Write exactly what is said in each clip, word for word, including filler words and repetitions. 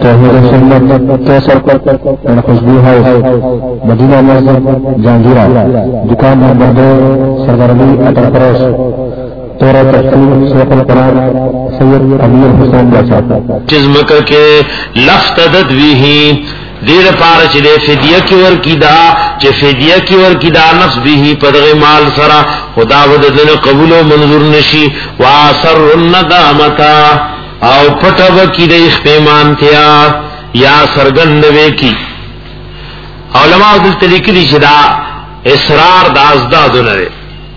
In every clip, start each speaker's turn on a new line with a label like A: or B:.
A: توحید سنت کیسر اینڈ خوشبو ہاؤس مدینہ مسجد جہانگیرہ دکان نمبر دو سرگرمی اٹل پروس تورا تفسیر شیخ القرآن سید امیر حسین باشا
B: چزمکر کے لفتدد ویہی دیر پارا چلے فدیہ کی ور کی دا چے فدیہ کی ور کی دا نفس بیہی پدغ مال سرا خدا وددن قبول و منظور نشی وآسر الندامتا او پتب کی دا اخپیمان تیا یا سرگندوے کی علماء دل طریقی دی چدا اسرار دا ازدادو نرے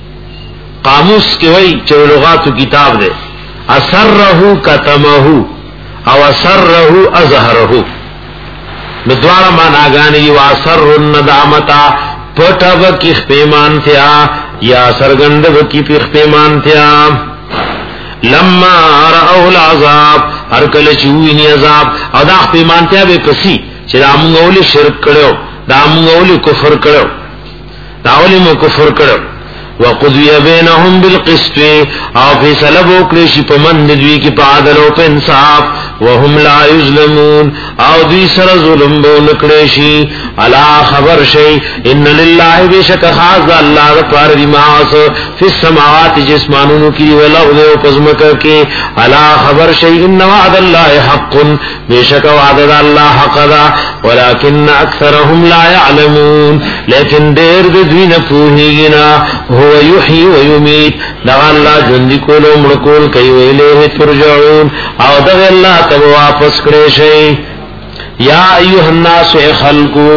B: قاموس کی وئی چو لغاتو کتاب دے اسرہو کتمہو او اسرہو ازہرہو ندوارا مانا گانی واسر الندامتا پتب کی اخپیمان تیا یا سرگندو کی اخپیمان تیا لما رأو العذاب ہر کل چوینی عذاب او دا اخپیمانتیا بے کسی چی دا مونگولی شرک کرو دا مونگولی کفر کرو دا اولی مو کفر کرو وقضی بینہم بالقسط او فیصلہ بوکلیشی پا مند دوی کی پا عدل و پا انصاف وهم لا یظلمون او دوی سر ظلم بونکلیشی علا خبر شئی ان للہ بیشک خاص دا اللہ دا پار دی معاص فی السماوات جسمانونو کی والارض و پزمکر کے علا خبر شئی ان وعد اللہ حق بیشک وعد دا اللہ حق دا ولیکن اکثرهم لا یعلمون لیکن دیر دوی نپوہی گنا هو یحیی و یمیت دا اللہ جندی کولو مڑکول کئی ویلیہ ترجعون او دا اللہ تب واپس کرے شئی یا ایوہ الناس خلقو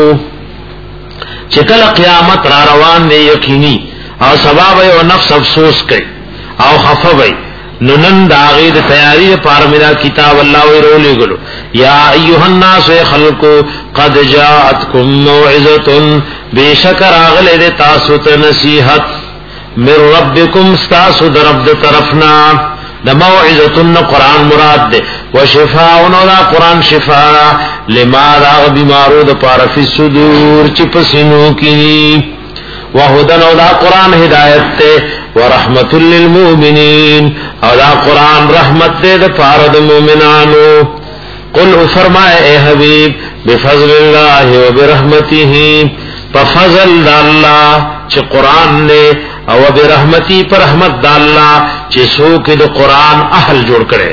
B: چکل قیامت را روان دے یقینی او سباب او نفس افسوس کئی او خفوی ننن داغید تیاری پار میرا کتاب اللہ وی رولے گلو یا ایوہ الناس خلقو قد جاءتکم موعظتن بے شکر آغلے دے تاسوت نصیحت من ربکم ستاسو درب دے طرفنا دا موعظتن قرآن مراد دے وشفاؤن دا قرآن شفاء لما دا بیمارو دا پارا فی صدور چپسنو کی وہدن دا قرآن ہدایت دے ورحمت للمؤمنین او دا قرآن رحمت دے دا پارا دا مومنانو قل فرمائے اے حبیب بفضل اللہ و برحمتہ پفضل دا اللہ چھ قرآن نے او برحمتی پر رحمت دا اللہ چسو کے دو قرآن اہل جوڑ کرے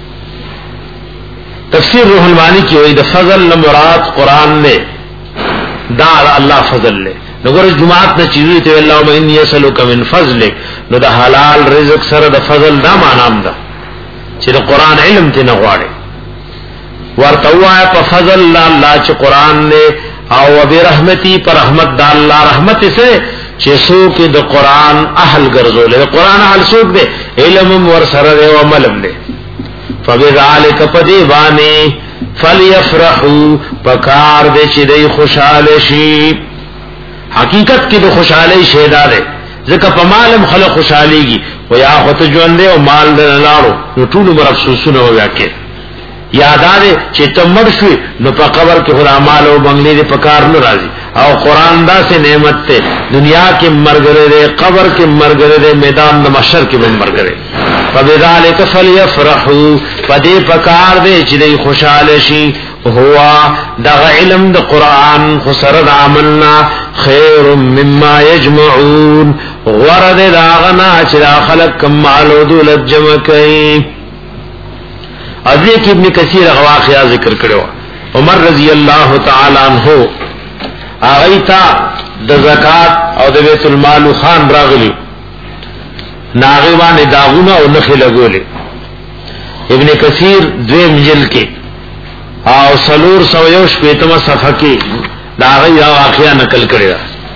B: تفسیر روح المانی کی ہوئی دا فضل مراد قرآن نے دا اللہ فضل لے نگر جماعت نے چیزوی تے اللہم انی اسلوک من فضلک نو دا حلال رزق سر دا فضل دا معنام دا چی دا قرآن علم تے نغوارے ورطوائے پا فضل اللہ چی قرآن نے او برحمتی پر رحمت دا اللہ رحمت سے چسو کی دا قرآن اہل گرزو لے قرآن اہل سوک دے علم ورسر دے و ملم دے فبذالک پدی بانی فلیفرحو پکار دے چی دی خوشحال شی حقیقت کی دا خوشحالی شیدہ دے ذکر پا مالم خلق خوشحالی گی و یا خود جوان دے و مال دے نلارو نو طول بر افسوسون ہو بیاکے یادا دے چی تم مر شوی نو پا قبر کے خدا مال و بنگلی دے پکار نو رازی او قرآن دا سے نعمت تے دنیا کے مرگرے دے قبر کے مرگرے دے میدان دا محشر کے بن مرگرے فبذالک فلیفرحو پدے پکار دے چی دے خوشحال شی ہوا دا علم دا قرآن خسرد عملنا خیر مما یجمعون غرد دا غنا چی دا خلق کم مالو دولت جمع کئی ازی کی ابن کثیر واقعہ ذکر کرو عمر رضی اللہ تعالی عنہ آغیتا دا زکاة او دا بیت المال خان راغلی ناغیوان داغونا او نخی لگولی ابن کثیر دویم جل کے او سلور سو یوش پیتم صفحہ کی دا آغی دا واقعہ نکل کرے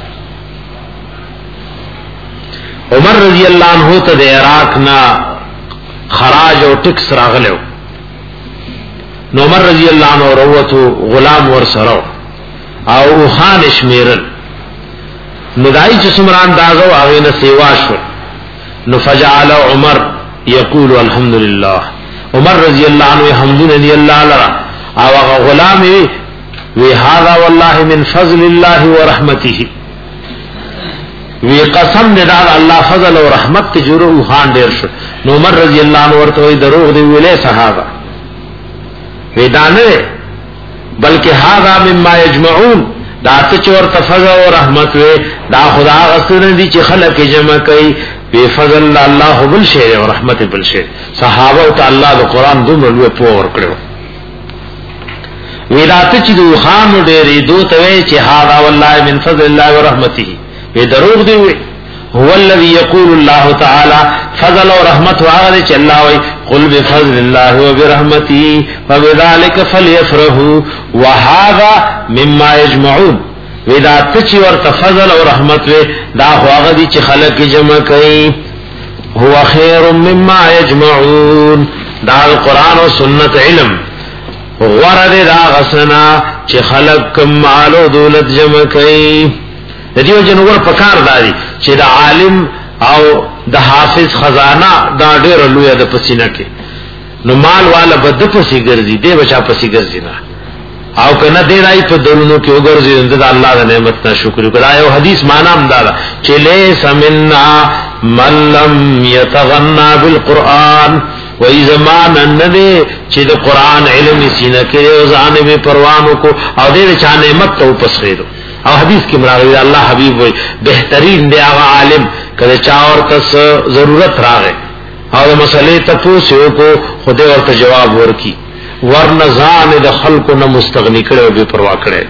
B: عمر رضی اللہ عنہ تا دا عراق نا خراج او ٹکس راغلیو نو عمر رضی اللہ عنہ روتو غلام ورسرو او خان اشمیرن نو دائی چی سمران دازو آغین سیواشو نو فجعل عمر یقول الحمدللہ عمر رضی اللہ عنہ حمدون دی اللہ لرا او اغا غلامی وی هذا واللہ من فضل اللہ و رحمته وی قسم ندار اللہ فضل و رحمت تجورو خان دیر شو نو عمر رضی اللہ عنہ ورطوئی دروغ دی ویلے صحابہ وی دانے بلکہ هذا مما يجمعون دا تچور تفضل و رحمت وے دا خدا غسر دی چی خلق جمع کئی بے فضل اللہ بل شیر و رحمت بل شیر صحابہ تا اللہ دا قرآن دون رلوے پوور کرو ویدا تچی دو خانو دیری دو توے چی هذا واللہ من فضل اللہ و رحمتی بے دروغ دیوے هو الذي يقول الله تعالى فضل ورحمت وعلى چ الله وي قل بفضل الله وبرحمته فبذلك فليفرحوا وهذا مما يجمعون ودا تچ ور فضل ورحمت دا هوغه دي چ خلق جمع کئ هو خير مما يجمعون دا القران و سنت علم ورد دا غسنا چ خلق مال و دولت جمع کئ دیو جنور پکار داری چې د عالم او د حافظ خزانه دا ډېر لوی د پسینه کې نو مال والا بد پسې ګرځي دی بچا پسې ګرځي نه او کنه دی راي په دلونو کې وګرځي د الله د نعمت ته شکر وکړه یو حدیث معنا هم دا چې ليس منا من لم يتغنى بالقران و زمان النبي چې د قران علم سینه کې او ځان به پروانو کو او دې چا نعمت ته پسېدو او حدیث کی مراغی اللہ حبیب ہوئی بہترین دے آغا عالم کدے چاور کس ضرورت راغے او مسئلے تپوسیو کو خودے ورطا جواب ورکی ورنزان دا خلقو نمستغنی کرے و بے پروا کرے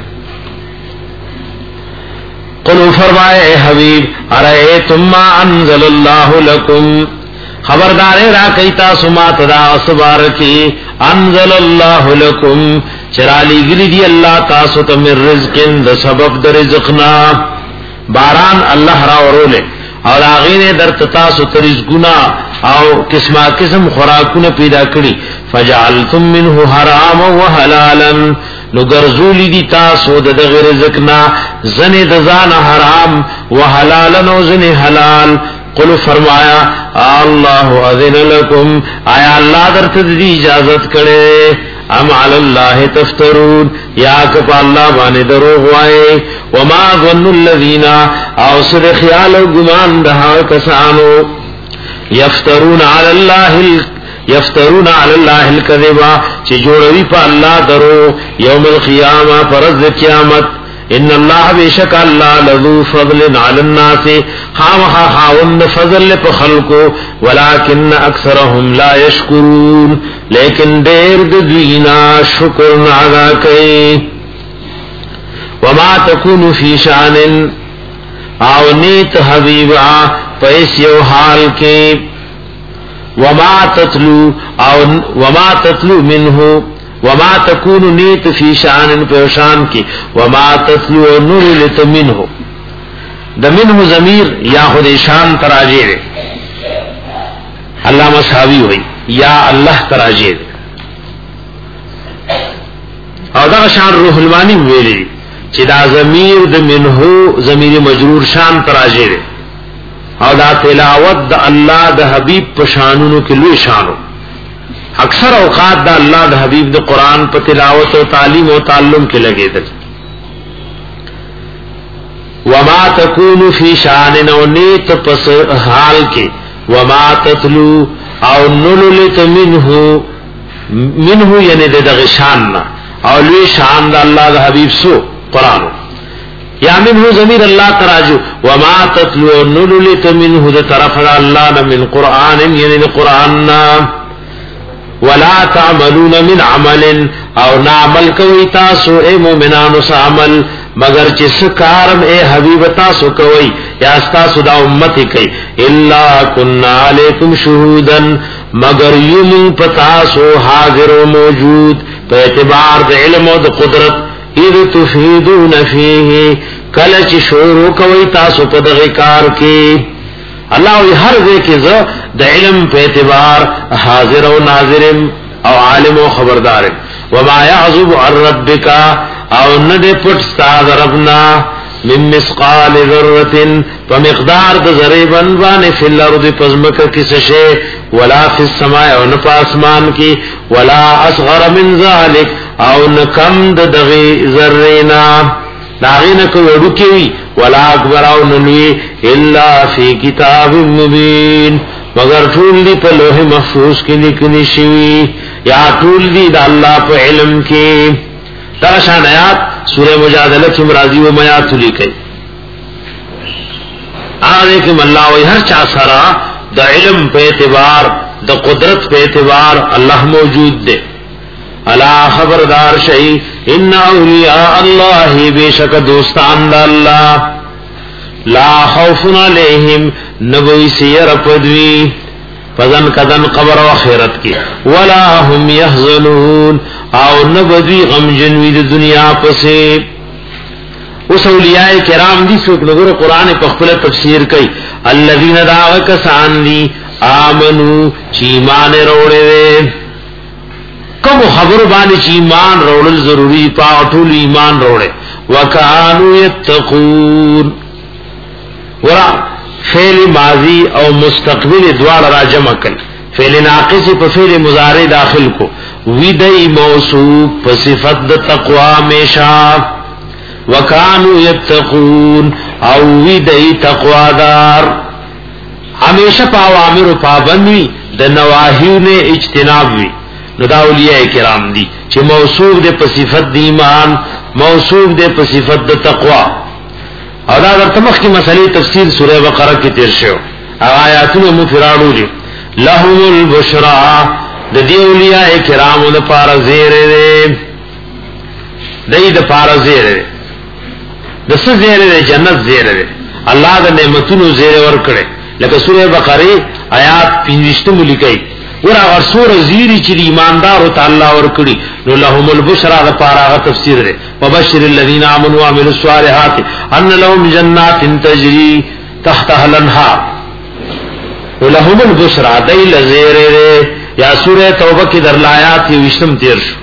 B: قلو فرمائے اے حبیب ارائیتم ما انزل اللہ لکم خبردارے را کئیتا سمات دا اصبار کی انزل اللہ لکم چرالی گلی دی اللہ تاسو تا من رزقن دا سبب دا رزقنا باران اللہ را ورولے اور آغین در تاسو تا رزقنا او قسمہ قسم خوراکون پیدا کری فجعلتم منه حراما و حلالا نگرزولی دی تاسو دا دا رزقنا زن دزان حرام و حلالا و زن حلال قلو فرمایا اللہ اذن لکم آیا اللہ در تدری اجازت کرے ام علی اللہ تفترون یا کپا اللہ بانے دروغ وائے وما ظن الذین اوصد خیال و گمان دہا کسانو یفترون علی اللہ یفترون علی اللہ الکذبا چی جوڑوی پا اللہ درو یوم القیامہ پرز قیامت ان اللہ بیشک اللہ لذو فضل علی الناس خامخا خاوند فضل پا خلقو ولیکن اکثرهم لا یشکرون لیکن دیر دوینا شکر نادا کئی وما تکون فی شان او نیت حبیبا پیس یو حال کے وما تتلو او وما تتلو منہو وما تكون نیت فی شان پیشان کی وما تتلو نور منه د منه ضمیر یا خود شان تراجی ہے علامہ صحابی ہوئی یا اللہ تراجی او دا شان روح المانی ویلی چې دا ضمیر د منه ضمیر مجرور شان تراجی ہے او دا تلاوت د الله د حبیب په شانونو کې لوی شانو اکثر اوقات دا اللہ دا حبیب دا قرآن پا تلاوت و تعلیم و تعلم کے لگے دل وما تکون فی شان او نیت پس حال کے وما تتلو او نللت منہو منہو یعنی دے دا غشاننا او لوی شان دا اللہ دا حبیب سو قرآن یا منہو ضمیر اللہ تراجو وما تتلو نللت منہو دا طرف اللہ من قرآن یعنی دا قرآننا ولا تعملون من عمل او نعمل کوي تاسو اے مومنانو سا عمل مگر چې سکارم اے حبیب تاسو کوي یا تاسو دا امت کوي الا كنا علیکم شهودا مگر یم پتاسو حاضر و موجود په اعتبار د علم او د قدرت اذ تفیدون فیه کله چې شروع کوي تاسو په دغه کار کې اللہ ہر دے کے ز د علم پہ اعتبار حاضر و ناظر او عالم و خبردار وما يعزب عن ربك او ندے پٹ استاد ربنا من مثقال ذرة فمقدار د ذرے بنوان فی الارض پزمک کس شے ولا فی السماء او نہ آسمان کی ولا اصغر من ذلك او نکم د دغی ذرینا داغین کو وڑکی ولا اکبر او نلوی الا فی کتاب مبین مگر ټول دی په لوح محفوظ کې لیکلی شوی یا ټول دی د الله په علم کې دا شان آیات سورہ مجادلہ کی مرازی و میات لیکي آگے کہ اللہ وی ہر چا سرا دا علم پہ اعتبار دا قدرت پہ اعتبار اللہ موجود دے. الا خبردار شئی ان اولیاء اللہ بے شک دوستان دا اللہ لا خوف علیہم نبوی سیر پدوی فزن کدن قبر و خیرت کی ولا هم یحزنون او نبوی غم جنوی دا دنیا پسے. اس اولیاء کرام دی سوک نگر قرآن پخپل تفسیر کئی الذین داغ کسان دی آمنو چیمان روڑے دے کم خبر بانی چیمان روڑل ضروری پاوٹول ایمان روڑے وکانو یتقون ورا فعل ماضی او مستقبل دوار را جمع کل فعل ناقص پا فعل مضارع داخل کو ویدئی موصوف پا صفت دا تقوی میشا وکانو یتقون او ویدئی تقوی دار ہمیشہ پا اوامر و پابندوی دا نواہیو نے اجتناب وی. نو دا اولیاء کرام دی چه موصوف دے پا صفت دی ایمان موصوف دے پا صفت دا تقوی. او دا در تمخ کی مسئلہ تفسیر سورہ بقرہ کی تیر شو آیاتون مفرادو لی لهم البشرا دا دی اولیاء کرام دا پارا زیر دے دی دا پارا زیر دے دا سا زیر دے جنت زیر دے اللہ دا نعمتونو زیر ورکڑے لکہ سورہ بقرہ آیات پینوشتم لکئی ورا غرسور زیری چلی ایماندارو تا اللہ ورکڑی نو لهم البشرا دا پارا تفسیر دے وبشر الذین آمنوا وعملوا الصالحات ان لهم جنات تجری تحتها الانہار نو لهم البشرا دی لزیر دے یا سورہ توبہ کی در لایات یہ وشتم تیر شو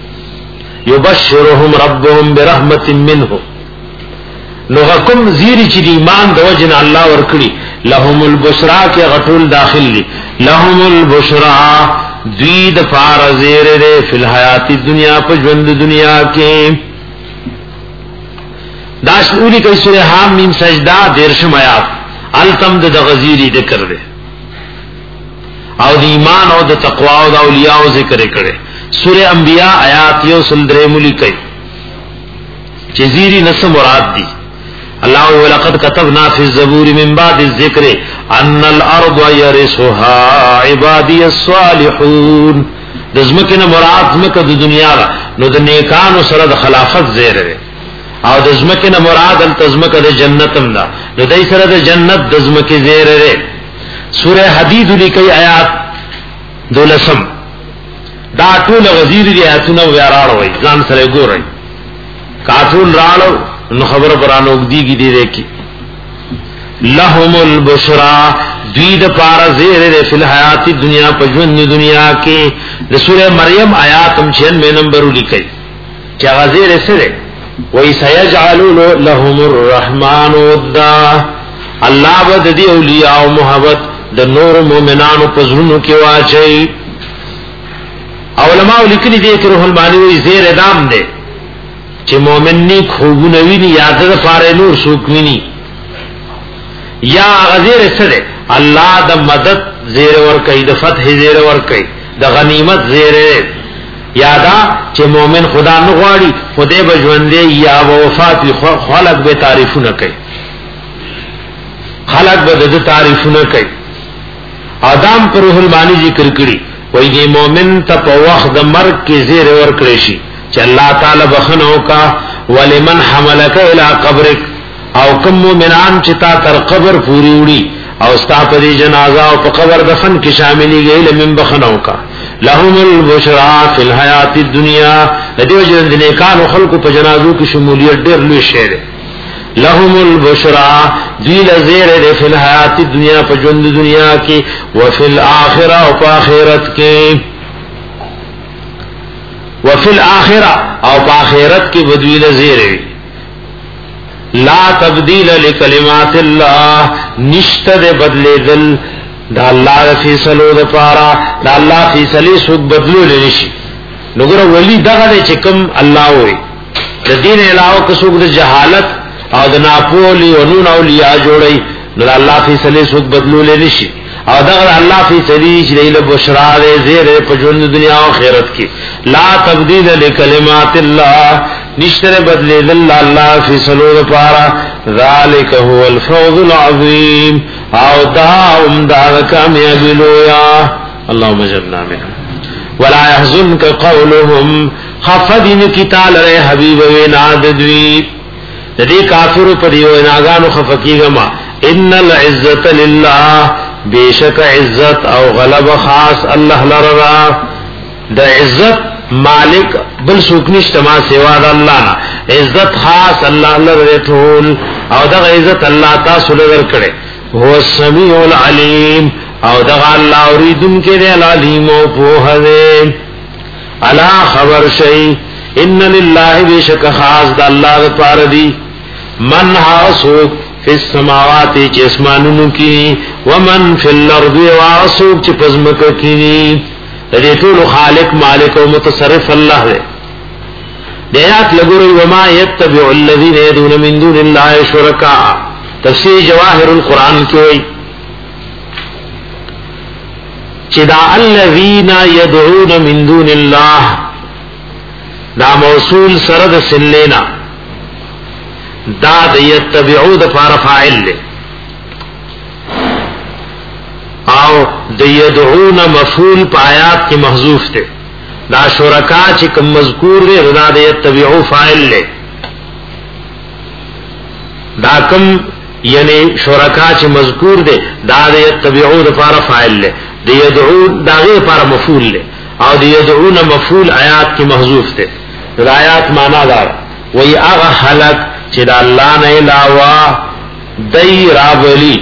B: یبشرهم ربهم برحمت منه نو غکم زیری چلی ایمان دو جن اللہ ورکڑی لهم البشرا کے غطول داخل لی لهم البشرا دوید پار زیر دے فی الحیات دنیا پا جوند دنیا کے داشت اولی کئی سورہ حام میم سجدہ دیرشم آیات التم دا غزیری ذکر دے او دا ایمان او دا تقوی او دا اولیاء او ذکر کرے. سورہ انبیاء آیات یو سلدرے ملی کئی چیزیری نس مراد دی اللہ وَلَقَدْ كَتَبْنَا فِي الزَّبُورِ مِن بَعْدِ الذِّكْرِ أَنَّ الْأَرْضَ يَرِثُهَا عِبَادِيَ الصَّالِحُونَ دزمکن مراد زمک د دنیا را نو د نیکانو سره د خلافت زیر دی او دزمکن مراد التزمک د جنتم دا نو دای سره د جنت دزمک زیر دی. سورہ حدید لیکي آیات دولسم دا ټول غزیر دی آیاتونه ویراړ وای ځان سره ګورئ کاټول راړو نو خبر قرآن اگدی کی دی دیکھی لهم البشرا دوید پارا زیر دے فی الحیات دنیا پجوند دنیا کے سورہ مریم آیاتم چھیانوے نمبر لکھئی چاہا زیر سے دے وَإِ سَيَجْعَلُ لَهُمُ الرَّحْمَانُ وَدَّا اللہ بد دی اولیاء و محبت دا نور مومنان و پزرنو کی واچئی. علماء لکلی دے کہ روح المانی وی زیر ادام دے چه مومنی خوبو نوینی یاد دا پارے نور سوکنی یا غزیر سدے اللہ دا مدد زیر ورکی دا فتح زیر ورکی دا غنیمت زیر یادا چه مومن خدا نغواری خودے بجوندے یا وفاتی خلق بے تعریفو نکی خلق بے دا تعریفو نکی. آدم پر روح المانی ذکر کری وی یہ مومن تا پا وقت دا مرگ کی زیر ورکریشی چه اللہ تعالی بخنو کا ولمن حملک الى قبرک او کم مومنان چتا تر قبر پوری اڑی او ستا پدی جنازہ او پا قبر دفن کی شاملی گئی لمن بخنو کا لهم البشرا فی الحیات الدنیا لدیو جند نیکان و خلق پا جنازو کی شمولیت دیر لوی شیر لهم البشرا دیل زیر دے فی الحیات الدنیا پا جند دنیا کی وفی الاخرہ و پا آخرت کی وفی الاخرہ او پا آخرت کی بدویل زیر لا تبدیل لکلمات اللہ نشت دے بدلے دل دا اللہ دا فیصلو دا پارا دا اللہ فیصلی سوک بدلو لنشی نگر ولی دغا دے چکم اللہ ہوئی دا دین علاوہ کسوک دا جہالت او دا ناپولی ونون اولیاء جوڑی نو الله فیصله سوک بدلول نشي او دا الله فیصله چې له بشرا دې زیره په ژوند دنیا او آخرت کې لا تبديل لکلمات الله نشتره بدلیل الله فیصلو لپاره ذالک هو الفوز العظیم او دا عمدہ کامیابی لویا اللهم اجعلنا منهم ولا يحزنك قولهم خفدن کتال رے حبیب و ناددوی دې کافر په دیو ناګانو خفقیګما ان العزت لله بیشک عزت او غلب خاص الله لرا د عزت مالک بل څوک نشته ما سوا د الله نه عزت خاص الله لرا ټول او د عزت الله تاسو لور کړي هو السميع العليم او د الله اوریدن کې دی العلیم او په هغه الا خبر شي ان لله بیشک خاص د الله لپاره دی من حاسو فی السماوات چې اسمانونو کې ومن فی الارض واسو چې پزمکه کې دې ټول خالق مالک او متصرف الله دی دیات لګوري وما يتبع الذين يدعون من دون الله شرکاء تفسیر جواهر القرآن کې چې دا الذين يدعون من دون الله دا موصول سره د Selina the the یتبعو the for فاعل له او د یدعون مفعول پایات کی محذوف ته دا شرکا چې کوم مذکور دی دا د یتبعو فاعل له دا کوم یعنی شرکا چې مذکور دی دا د یتبعو د فار فاعل له د یدعون دا غیر پر مفعول له او د یدعون مفعول آیات کی محذوف ته د آیات معنا دا وی هغه خلق چې د الله نه علاوه دای راولی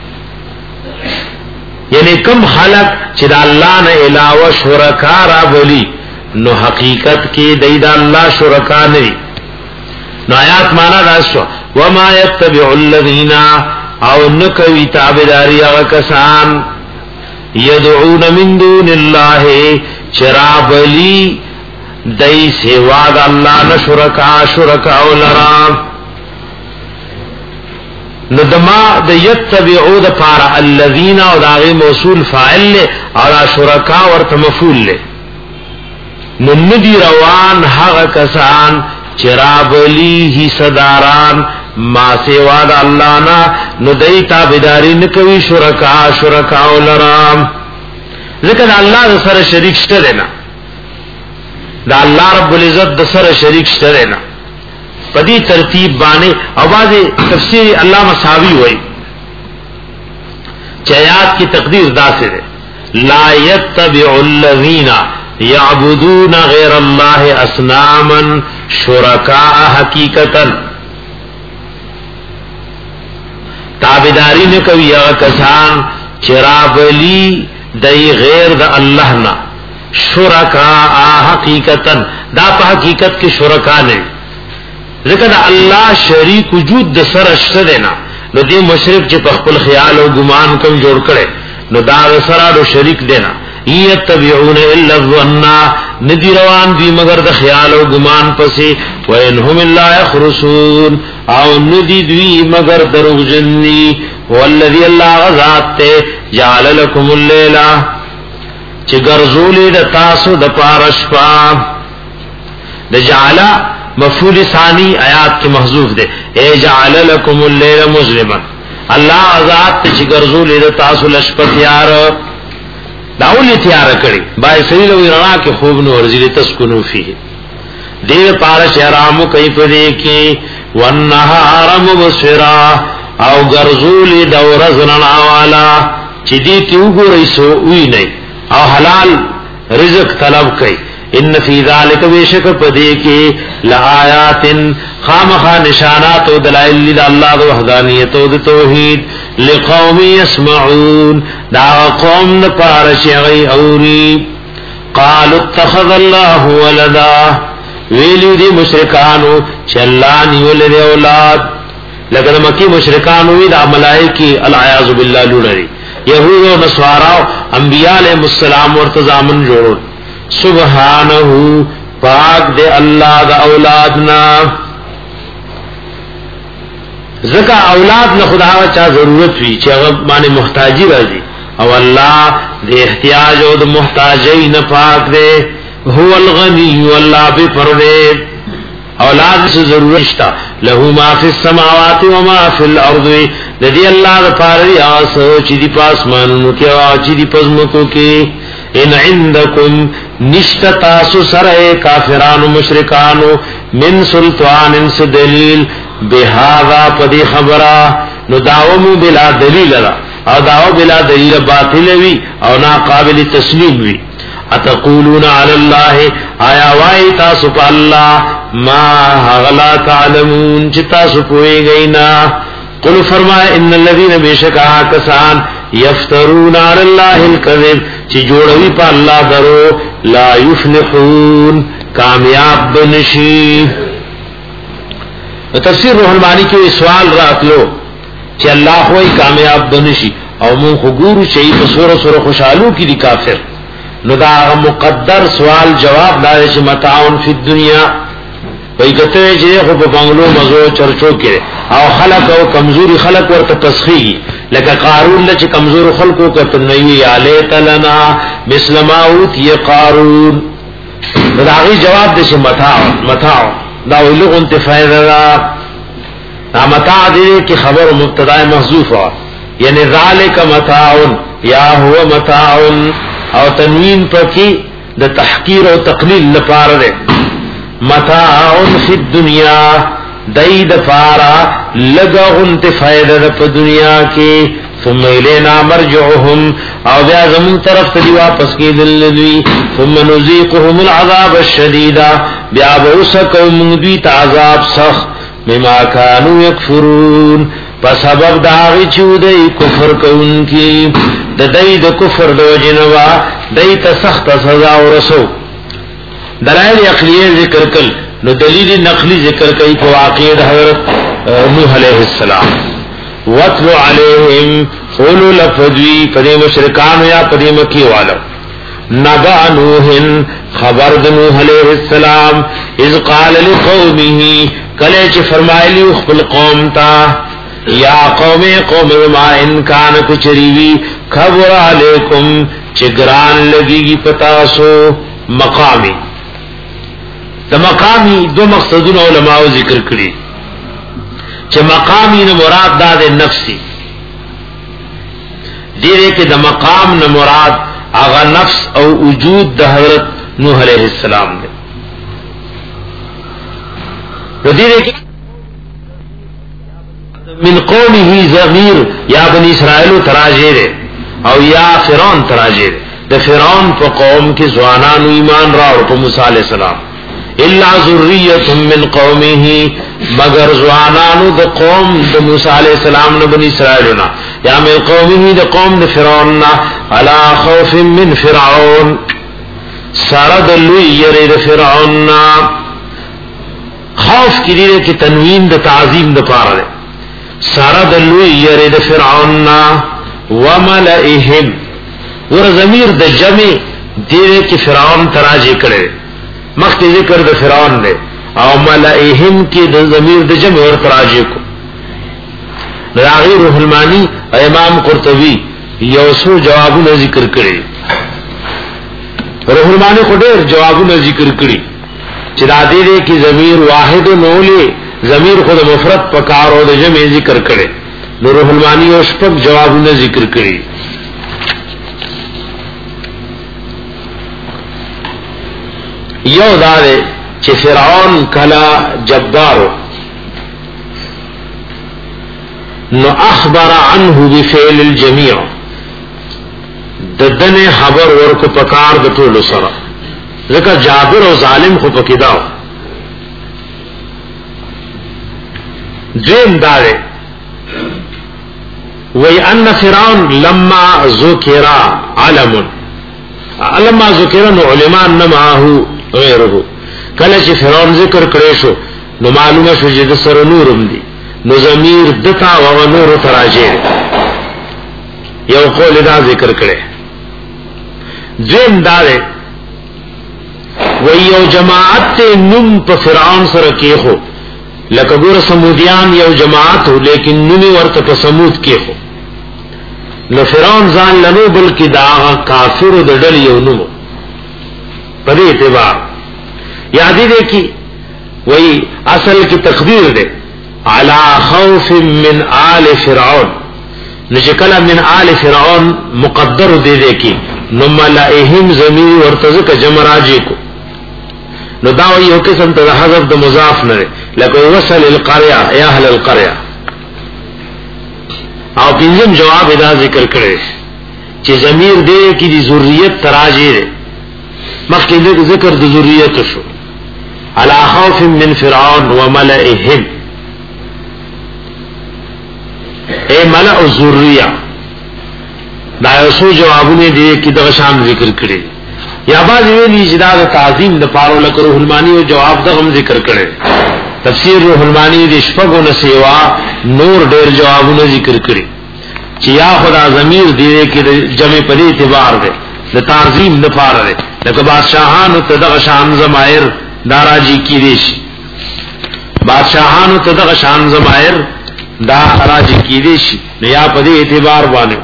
B: یعنی کم خلق چې د الله نه علاوه شرکا راولی نو حقیقت کې دای د الله شرکا نه نو آیات معنا دا شو وما يتبع الذين او نکوي تابعداري هغه کسان يدعون من دون الله چرابلی دای سوا د الله نه شرکا شرکا ولرا ندما د یتبعو د پار الذین او داغه موصول فاعل او شرکا ورته مفعول له نو ندی روان هغه کسان چرابلی هی صداران ما سوا د الله نه نو دای تابعداري نکوي شرکا شرکا ولرا ذکر الله سره شریک شته نه دا الله رب العزت د سره شریک شته نه پدی ترتیب باندې आवाज تفسیر علامہ صاوی وای چیات کی تقدیر دا سے لا يتبع الذين يعبدون غير الله اصناما شركاء حقیقتا تابعداری نے کوي یا کسان چرابلی دای غیر د الله نا شرکاء حقیقتا دا په حقیقت کې شرکا نه ذکر الله شریک وجود د سره شته دینا نو دې مشرک چې په خپل خیال او ګمان کوم جوړ کړي نو دا سره د شریک دینا یتبعون الا الظن ندی روان دی مگر د خیال او ګمان پسې وانهم الا يخرسون او ندی دی مگر دروغجنی والذي الله ذات ته جعل لكم الليل چې ګرځولې د تاسو د پارشپا د جعل مفعول ثانی آیات کې محذوف ده اے جعل لكم الليل مظلما الله ذات چې ګرځولې د تاسو لشپتیار داول تیار کړی بای سړي له رڼا کې خوب نو ورزيله تسكنو فيه دې پارش آرام کوي په دې کې والنهار مبصرا او ګرځولې د ورځ رڼا والا چې دې کې وګورئ سو وی نه او حلال رزق طلب کوي ان فی ذلک بیشک پدې کې لآیات خامخا نشانات او دلائل لله الله د وحدانیت او د توحید لقوم يسمعون دا قوم نه پارشي اوري قالوا اتخذ الله ولدا ویلو دي مشرکانو چلانی ولد اولاد لکه مکی مشرکانو وی دا ملائکی العیاذ بالله لوري یهود او نصارا انبیاء علیهم السلام ورتزامن جوړ سبحانه پاک دے اللہ دا اولادنا زکا اولاد نه خدا چا ضرورت وی چې هغه باندې محتاجی راځي او الله د احتیاج او د محتاجی نه پاک دی هو الغنی والله بفرد اولاد سے ضرورت شتا له ما فی السماوات و ما فی الارض لدی الله د پاره آس چې دی پاسمانونو کې او چې دی پزمکو کې ان عندکم نشتا سو سره کافرانو مشرکانو من سلطان انس دلیل بهذا پدی خبره نو داومو بلا دلیل را او داو بلا دلیل باطل وی او نا قابل تسلیم وی اتقولون علی الله آیا وای تاسو په الله ما غلا تعلمون چې تاسو پوهیږئ نه قل فرمایا ان الذين بشکا کسان یفترون علی الله الكذب چې جوړوي په الله درو لا یفلحون کامیاب بنشي تفسیر روح المانی کې سوال راتلو چې الله خوای کامیاب بنشي او مون خګورو چې په سوره سوره خوشالو کې دي کافر نو دا مقدر سوال جواب دا چې متاعون فی الدنیا وای کته چې خو په بنگلو مزو چرچو کې او خلق او کمزوري خلق ورته تسخی لکه قارون چې کمزور خلقو کته نوی علی تلنا مسلما اوت ی قارون دا غي جواب دې چې متاع متاع دا ولغه انتفاع دا متاع دې کې خبر مبتدا محذوفه یعنی ذالک متاع یا هو متاع او تنوین پکې د تحقیر او تقلیل لپاره ده متاع فی الدنیا دای د پارا لګون ته فائدہ په دنیا کې ثم الینا مرجعهم او بیا زمون طرف ته واپس کېدل دوی ثم نذيقهم العذاب الشدید بیا وسکم دوی عذاب سخت بما كانوا يكفرون په سبب داغي چودای کفر کوونکی د دای د کفر د وجنوا دای ته سخت سزا ورسو دلائل عقلیه ذکر کړل نو دلیل نقلی ذکر کوي په واقعه د حضرت نوح علیہ السلام واتلو علیہم قولوا لفظوی پدې مشرکان یا پدې مکی والو نبا نوح خبر د نوح علیہ السلام اذ قال لقومه کله چې فرمایلی خپل قوم ته یا قوم قوم ما ان کان کچریوی خبر علیکم چگران لگیږي پتاسو مقامی د مقامی دو مقصدونه علماء ذکر کړي چې مقامی نه مراد د نفسي دیره کې د مقام نه مراد هغه نفس او وجود د حضرت نوح علیہ السلام دی دیره کې من قومه زغیر یا بنی اسرائیل تراجه او یا فرعون تراجه د فرعون په قوم کې ځوانانو ایمان راوړ په موسی علیہ السلام الا ذریه من قومه مگر ځوانانو د قوم د موسی علیہ السلام نو بنی اسرائیل نه یا من قومه د قوم د فرعون نه علا خوف من فرعون سرد لوی یری د فرعون خوف کړي کې تنوین د تعظیم د پاره سرد لوی یری د فرعون وملئهم ور ضمیر د جمع دیره کې فرعون تراجه کړي مخکې ذکر د فرعون دی او ملئهم کې د ضمیر د جمع ور تراجه کو راغی روح المانی امام قرطبی یوسو جوابونه ذکر کړي روح المانی خو ډېر جوابونه ذکر کړي چې د دې کې ضمیر واحد نولې ضمیر خود مفرد پکار او د جمع ذکر کړي نو روح المانی او شپږ جوابونه ذکر کړي یو دار چې فرعون کلا جبار نو اخبر عنه بفعل الجميع ددنه خبر ورکو پکار د ټولو سره ځکه جابر او ظالم خو پکې داو دین داره وی ان فرعون لما ذکر علم لما ذکر نو علمان نمعه غیره کله چې فرعون ذکر کړی شو نو معلومه شو چې د سره نورم دي نو ضمیر دتا او نور تراجه یو قول دا ذکر کړي دین داره وی یو جماعت نم په فرعون سره کې خو لکه ګور سمودیان یو جماعت هو لیکن نومي ورته په سمود کې هو نو فرعون ځان لنو بلکې دا کافر د ډل یو نو په دې اعتبار یاد دې کی وای اصل کی تقدیر ده علی خوف من آل فرعون نشکل من آل فرعون مقدر دے دے کی نو ملائهم زمین ورتزک جمع راجی کو نو داوی یو قسم ته حذف د مضاف نه لکه وصل القريه یا اهل القريه او پنځم جواب ادا ذکر کړي چې ضمیر دې کې د ذریت تراجی ده مخکې د ذکر د ذریت شو علی خوف من فرعون وملئهم اے ملأ الذریه دا یو څو جوابونه دي کې د شان ذکر کړي یا باز ویلی چې دا تعظیم د پارو لکه روح المانی او جواب دغه ذکر کړي تفسیر روح المانی د شپږو نه سیوا نور ډېر جوابونه ذکر کړي چې یا خدا ضمیر دی کې جمع په اعتبار ده د تعظیم د پاره ده لکه بادشاہانو ته دغه شان زمایر داراجی کی دیش بادشاہانو ته دغه شان زمایر دا راجی کی دیش یا په اعتبار باندې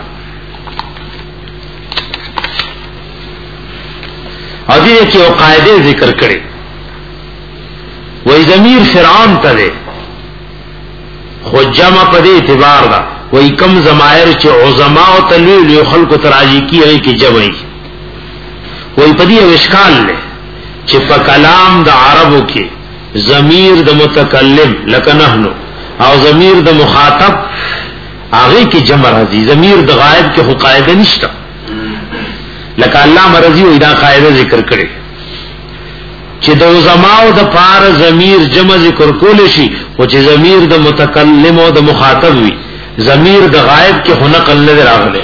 B: او دې کې او قاعده ذکر کړي وای ضمیر فرعون ته ده خو جمع په دې اعتبار دا وای کم زمایر چې عظما او تلویل یو خلق تراجی کی هي کې جمعي وای په دې اشکال له چې په کلام د عربو کې ضمیر د متکلم لکه نحنو او ضمیر د مخاطب هغه کې جمع راځي ضمیر د غائب کې خو قاعده نشته لکه الله مرضی او دا قاعده ذکر کړي چې د زماو د پار ضمیر جمع ذکر کول شي او چې ضمیر د متکلم او د مخاطب وي ضمیر د غائب کې هنقل نه راغله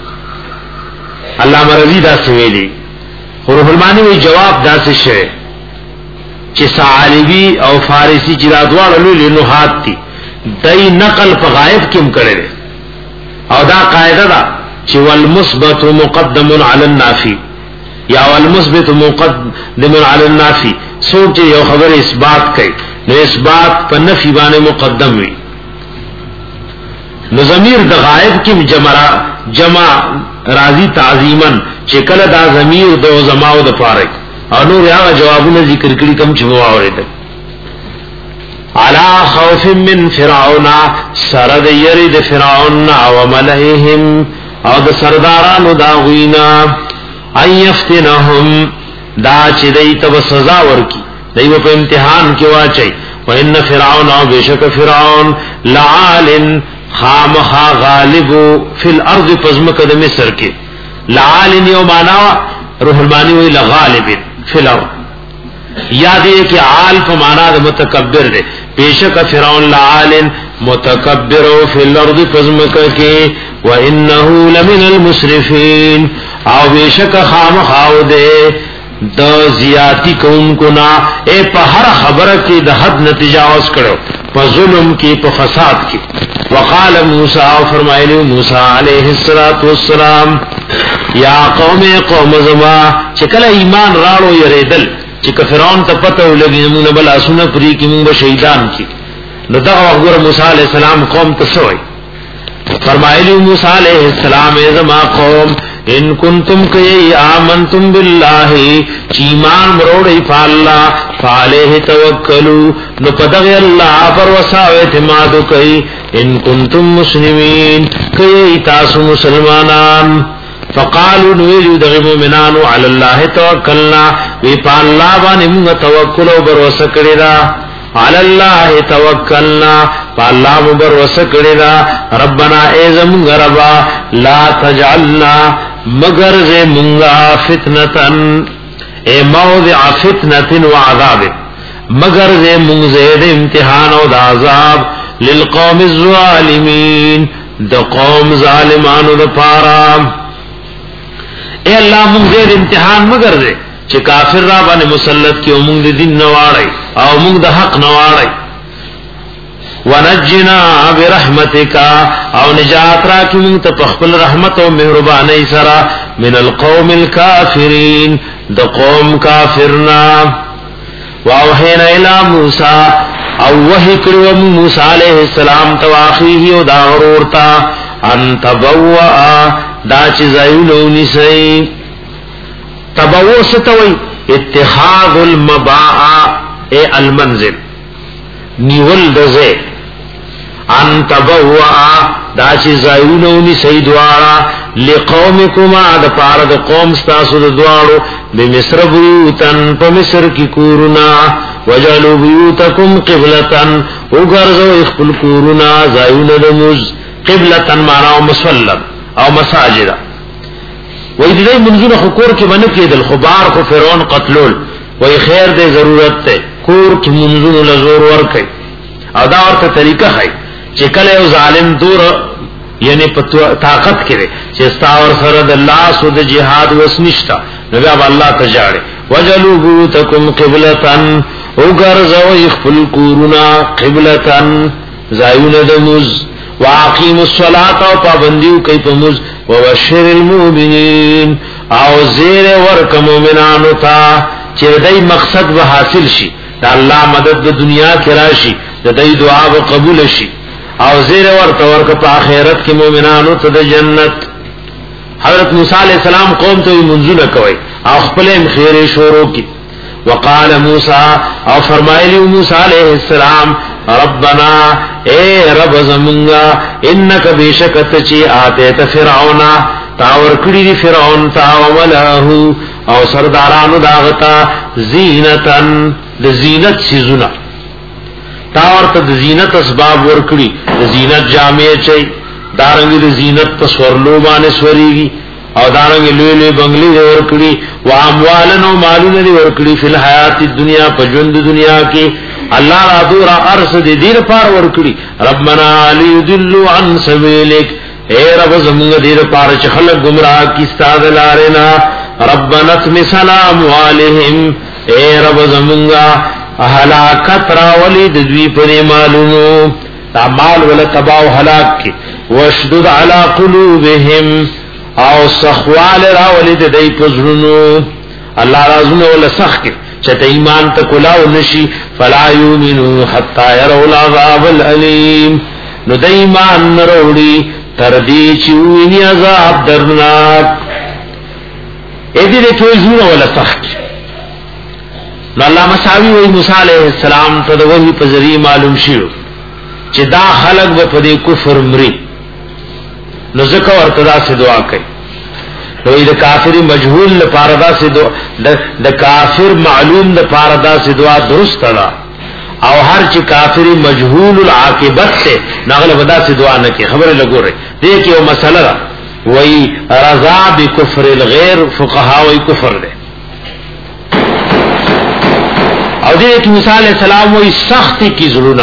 B: الله مرضی دا سویلی روح المانی وی جواب دا څه شي چې ثعالبی او فارسی چې دا دواړه لولي نحات دي دای نقل په غائب کې کړي او دا قاعده ده چې والمثبت مقدم على النافي یا والمثبت مقدم على النافي سوچ یو خبر اثبات کوي نو اثبات په نفي باندې مقدم وي نو ضمیر د غائب کې جمع جمع راضی تعظیما چې کله دا ضمیر د زماو د فارق او نور هغه جوابونه ذکر کړي کوم چې مو اوریدل علا خوف من فرعون سرد یرید فرعون او ملئهم او د سردارانو دا غوینا ایفتنهم دا چې دای ته سزا ورکی دایو په امتحان کې واچي وان فرعون او بشک فرعون لعال خامخا غالب فی الارض فزمک د مصر کې لعال یو معنا روح المانی وی لغالب فی الارض یاد یې کې عال په معنا د متکبر دی بشک فرعون لعال متکبر فی الارض فزمک کې وانه لمن المسرفین او بشک خامخاو دے د زیاتی کوونکو نا اے په هر خبره کې د حد نتجاوز کړو په ظلم کې په فساد کې وقال موسی او فرمایلی موسی علیہ الصلوۃ والسلام یا قوم قوم زما چې کله ایمان راړو یریدل چې کفرون ته پته ولګي موږ بل اسونه پری کې موږ شهیدان کی نو دا وګوره موسی علیہ السلام قوم ته سوئی فرمایلی موسی علیہ السلام ازما قوم ان کنتم کئی آمنتم باللہ چیمان مروڑی فاللہ فعلیہ توکلو نو پدغی اللہ پر وساو اعتمادو کئی ان کنتم مسلمین کئی تاسو مسلمانان فقالوا نویلو دغی مومنانو علی اللہ توکلنا وی فاللہ بانی منگا توکلو بروس کردہ علی اللہ توکلنا فاللہ مبروس کردہ ربنا ایزم غربا لا تجعلنا مگر زے منگا فتنتن اے موضع فتنتن و عذاب مگر زے منگزید امتحان و دا عذاب للقوم الظالمین دا قوم ظالمان دا پارا اے اللہ منگزید امتحان مگر زے چه کافر را بانے مسلط کی او منگ دا دین نوارای او منگ دا حق نوارای ونجنا برحمتکا او نجات را کی منگ تا پخبل رحمت و مہربانی سرا من القوم الكافرین دا قوم کافرنا واوحینا الى موسیٰ او وحی کړو موسی علیہ السلام تو اخیه او دا ورتا ان تبوا دا چې زایلو نسی تبوا ستوي اتخاذ المباء اے المنزل نیول دزه ان تبوا دا چې زایلو نسی دوارا لقومکما د پاره د قوم تاسو د دوارو بمصر بیوتن په مصر کی کورنا وجعلوا بیوتکم قبلتن وغرزوا خپل کورنا زایون دمز قبلتن معنا او مصلی او مساجد وې دې منځونه خکور کې باندې کېدل خبار خو فرعون قتلول وې خیر دې ضرورت ته کور کې منځونه لزور ور کوي او دا ورته طریقه ہے چې کله یو ظالم دور یعنی طاقت کړي چې استاور سره د الله سود جهاد وسنشتا نو بیا الله تجاړي وجلوا بيوتكم قبلتن وغرزوا يخفل كورنا قبلتن زایون دمز واقیموا الصلاة او پابندیو کوي په مز وبشر المؤمنین او زیر ورک مؤمنانو ته چې دای مقصد به حاصل شي د الله مدد د دنیا کې راشي د دای دعا به قبول شي او زیر ورک ورک په آخرت کې مؤمنانو ته د جنت. حضرت موسی علیہ السلام قوم ته منځونه کوي او خپل خیر شروع کی وقال موسی او فرمایلی موسی علیہ السلام ربنا اے رب زمونگا انک بیشکت چی آتیت فرعون تاور کڑی دی فرعون تا وملہو او سردارانو داغتا زینتن د زینت سیزونا تاور تا د زینت اسباب ورکڑی د زینت جامع چی دارنگی د زینت تصورلو بانے سوریگی او دارنگی لوی لوی بنگلی دی ورکڑی و اموالن و مالون دی ورکڑی فی الحیات الدنیا پجند دنیا کی اللہ را دورا ارس دی دیر پار ورکڑی ربنا لیدلو عن سبیلک اے رب زمونگ دیر پار چه خلق گمراہ کی استاد لارنا ربنا اتمسنا اموالهم اے رب زمونگ حلاکت راولی دوی پر مالونو تا مال ولا تباو حلاک کی وشدد علی قلوبهم او سخوال راولی دی پزرنو اللہ رازونو ولا سخ کی چت ایمان تکلاو نشی فلا یؤمنو حتا يروا العذاب الالم نو د ایمان نروړي تر دې چې ویني عذاب درناک اې دې ټول زونه ولا سخت نو الله مساوي وي موسی عليه السلام ته د وحي په ذریعہ معلوم شو چې دا خلق په دې کفر مري نو ځکه ورته دا سي دعا کوي نو د کافر مجهول لپاره دا سي دعا د کافر معلوم لپاره دا سي دعا درست ده او هر چې کافر مجهول العاقبت ته نغله ودا سي دعا نه کوي خبره لګوري دې کې یو مسله ده وای رضا بکفر الغیر فقها وای کفر ده او دې کې موسی عليه السلام وای سخت کی زړونه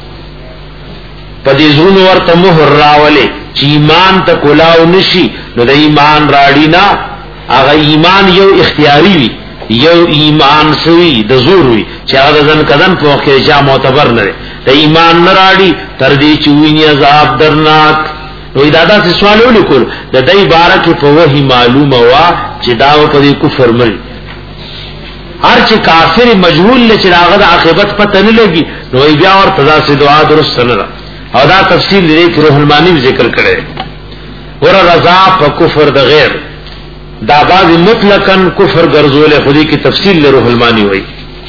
B: په دې زړونو ورته مهر راولې چې ایمان ته کولاو نشي نو د ایمان راړی نه هغه ایمان یو اختیاري وي یو ایمان سوی د زور وي چې هغه ځن کدن په کې جا معتبر نه دی د ایمان نه راړي تر دې چې ویني عذاب درناک نو دادا څه سوال ولیکل د دې بارک په وਹੀ معلومه وا چې دا په کفر مړ هر چې کافر مجهول له چې هغه د عاقبت پته نه لګي نو بیا ورته دا سي دعا درست نه او دا تفصیل لري روح المانی ذکر کړي ور رضا په کفر د غیر دا باز مطلقاً کفر ګرځول خودي کی تفصیل روح المانی وای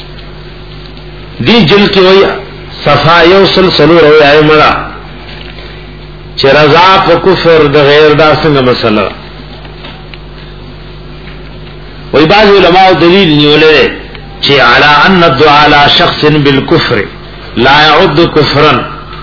B: دی جل کی وای صفا یو سلسله وای ایمرا چې رضا په کفر د غیر دا څنګه مسله وای بعض علماء دلیل نیولې چې علی ان الدعاء على شخص بالكفر لا يعد كفرا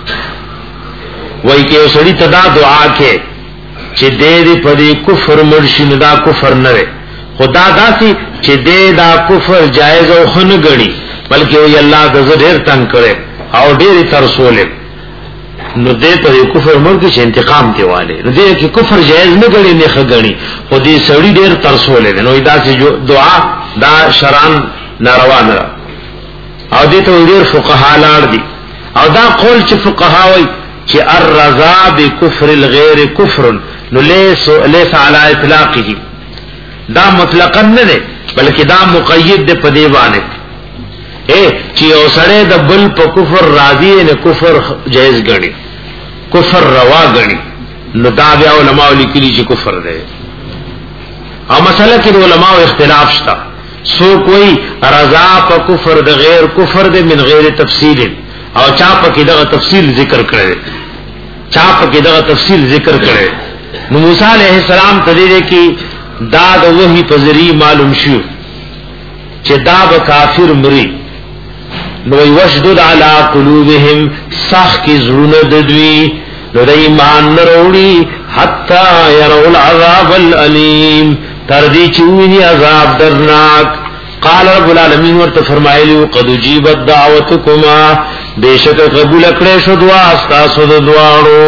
B: وای کې سړی تدا دعا کې چې دې دې په دې کفر مرشد دا کفر نه وي خدا داسي چې دې دا کفر جایز او خن غړي بلکې وی الله د زړه تنگ کړي او ډېر ترسول نو دې په کفر مرګ چې انتقام دیواله نو دې کې کفر جایز نه غړي نه خګړي خو دې سړی ډېر ترسول نو داسي دعا دا شرعن ناروا نه او دې ته ډېر فقها لاړ دي او دا قول چې فقها وایي چې الرضا بكفر الغير كفر نو ليس ليس على اطلاقه دا مطلقاً نه ده بلکې دا مقید ده په دی باندې اے چې او سړی د بل په کفر راضی نه کفر جایز غني کفر روا غني نو دا بیا علماء لیکلي چې کفر دی او مسله کې علماء اختلاف شته سو کوئی رضا په کفر د غیر کفر د من غیر تفصیل او چا په کې دغه تفصیل ذکر کړي چا په کې دغه تفصیل ذکر کړي نو موسی علیہ السلام تدیره کې دا د وحی په ذریعہ معلوم شو چې دا به کافر مري نو وشدد علی قلوبهم صح کی زړونه د دوی نو د ایمان وروړي حتا يروا العذاب الالم تر دې چې ویني عذاب درناک قال رب العالمین ورته فرمایلی قد جیبت دعوتکما بیشک قبول کړې شو دعا تاسو د دعاړو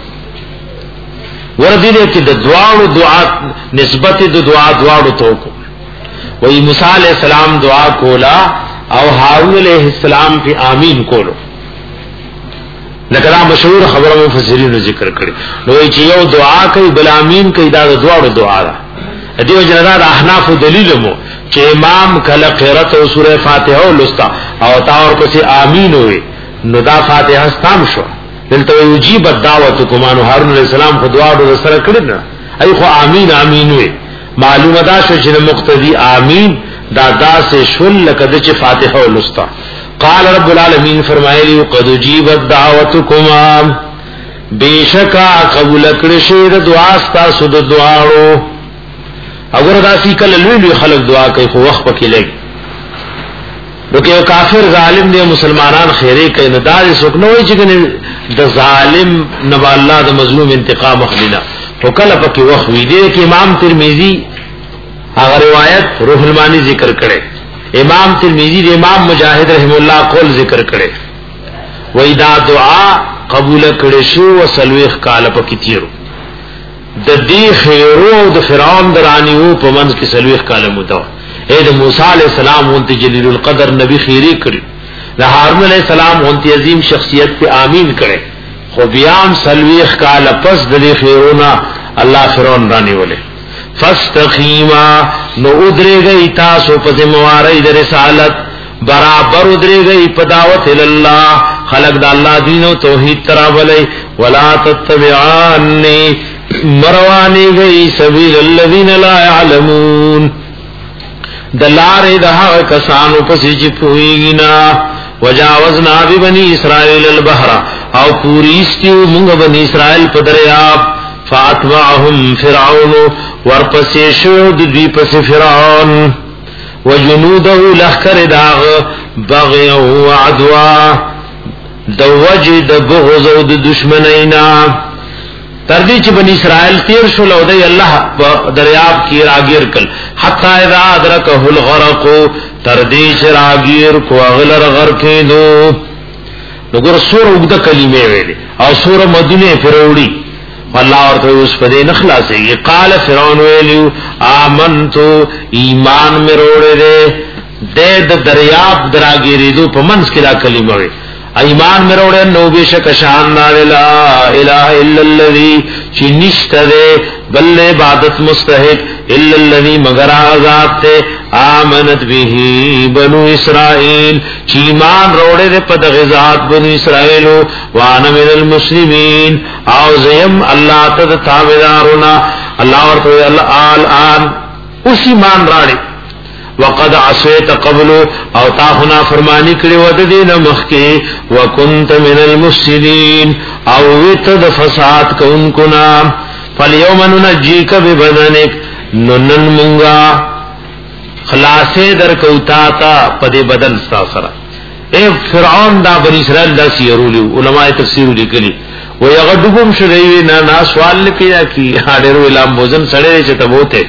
B: ورته دې چې د دعاړو دعا نسبت د دعا دعاړو ته کو وی موسی علیہ السلام دعا کولا او هارون علیہ السلام په آمین کولو لکه مشهور خبره مفسرین ذکر کړي نو چې یو دعا کوي بل آمین کوي دا د دعاړو دعا ده دیو جنرال احناف دلیل مو چې امام کله قرات او سوره فاتحه او لستا او تاور کو سي امين وي نو دا فاتحه ستام شو دلته یجیب الدعوه کومانو هارون علیہ السلام خو دعا د سره کړی نه ای خو امين امين وي معلومه دا شو چې مقتدی امين دا داسې شول لکه چې فاتحه او لستا قال رب العالمین فرمایلی قد جیب الدعوتکما بیشکا قبول کړی شه د دعا ستاسو د دعاړو اگر داسی کل لوی لوی خلق دعا کوي خو وخت پکې لګي نو کې کافر ظالم دی مسلمانان خیره کوي نه دار سکنوي چې د ظالم نو الله د مظلوم انتقام اخلینا تو کله پکې وخت وی دی کې امام ترمذی هغه روایت روح المانی ذکر کړي امام ترمذی د امام مجاهد رحم الله قول ذکر کړي وای دا دعا قبول کړي شو وسلوخ کال پکې تیرو د دې خیرو د فرعون درانیو په منځ کې سلوخ کال مدو اے د موسی علیہ السلام اونته جلیل القدر نبی خیری کړي د هارون علیہ السلام اونته عظیم شخصیت په آمین کړي خو بیام سلوخ کال پس د دې خیرونا الله فرعون رانی ولې فاستقیما نو ادریږي تاسو په ذمہواری د رسالت برابر ادریږي په دعوت الله خلق د الله دین او توحید تراولې ولا تتبعانی مروانی گئی سبیل الذین لا يعلمون دلار دہا کسانو پسی چی پوئیگینا وجاوزنا بی بنی اسرائیل البحر او پوریستیو منگ بنی اسرائیل پدریاب فاتبعهم فرعون ورپسیشو دوی پس فرعون وجنودو لخکر داغ بغیو وعدوا دو وجد بغض و دشمنینا تردی چې بنی اسرائیل تیر شو لو دی الله دریاب کې راګیر کړ حتا اذا ادرکه الغرق تردی چې راګیر کو اغلر غر کې دو وګور سور وګد کلمې ویلې او سور مدینه فروړي الله ورته اوس په دې نخلاصي قال فرعون ویلو آمنتو ایمان مې وروړې دې د دریاب دراګیرې دو په منځ کې دا کلمه وی ایمان مروڑے نو بیشک شان لا الہ الا الذی چی نشت دے بل عبادت مستحق الا الذی مگر آزاد تے آمنت بھی بنو اسرائیل چی ایمان روڑے دے پد غزات بنو اسرائیل وانا من المسلمین او زیم اللہ تد تابدارنا اللہ ورطو اللہ آل اس ایمان راڑے وقد عصيت قبل او تاخنا فرمانی کړي ود دین مخکي وكنت من المفسدين او وتد فساد کوونکو نام فاليوم ننجيك ببدنك ننن منغا خلاصې در کوتا تا پدې بدن سره اے فرعون دا بني اسرائيل دا سيرولي علماء تفسیر لیکلي و یغدبم شری نه نا سوال لکیا کی هډرو علم بوزن سړې چې تبوته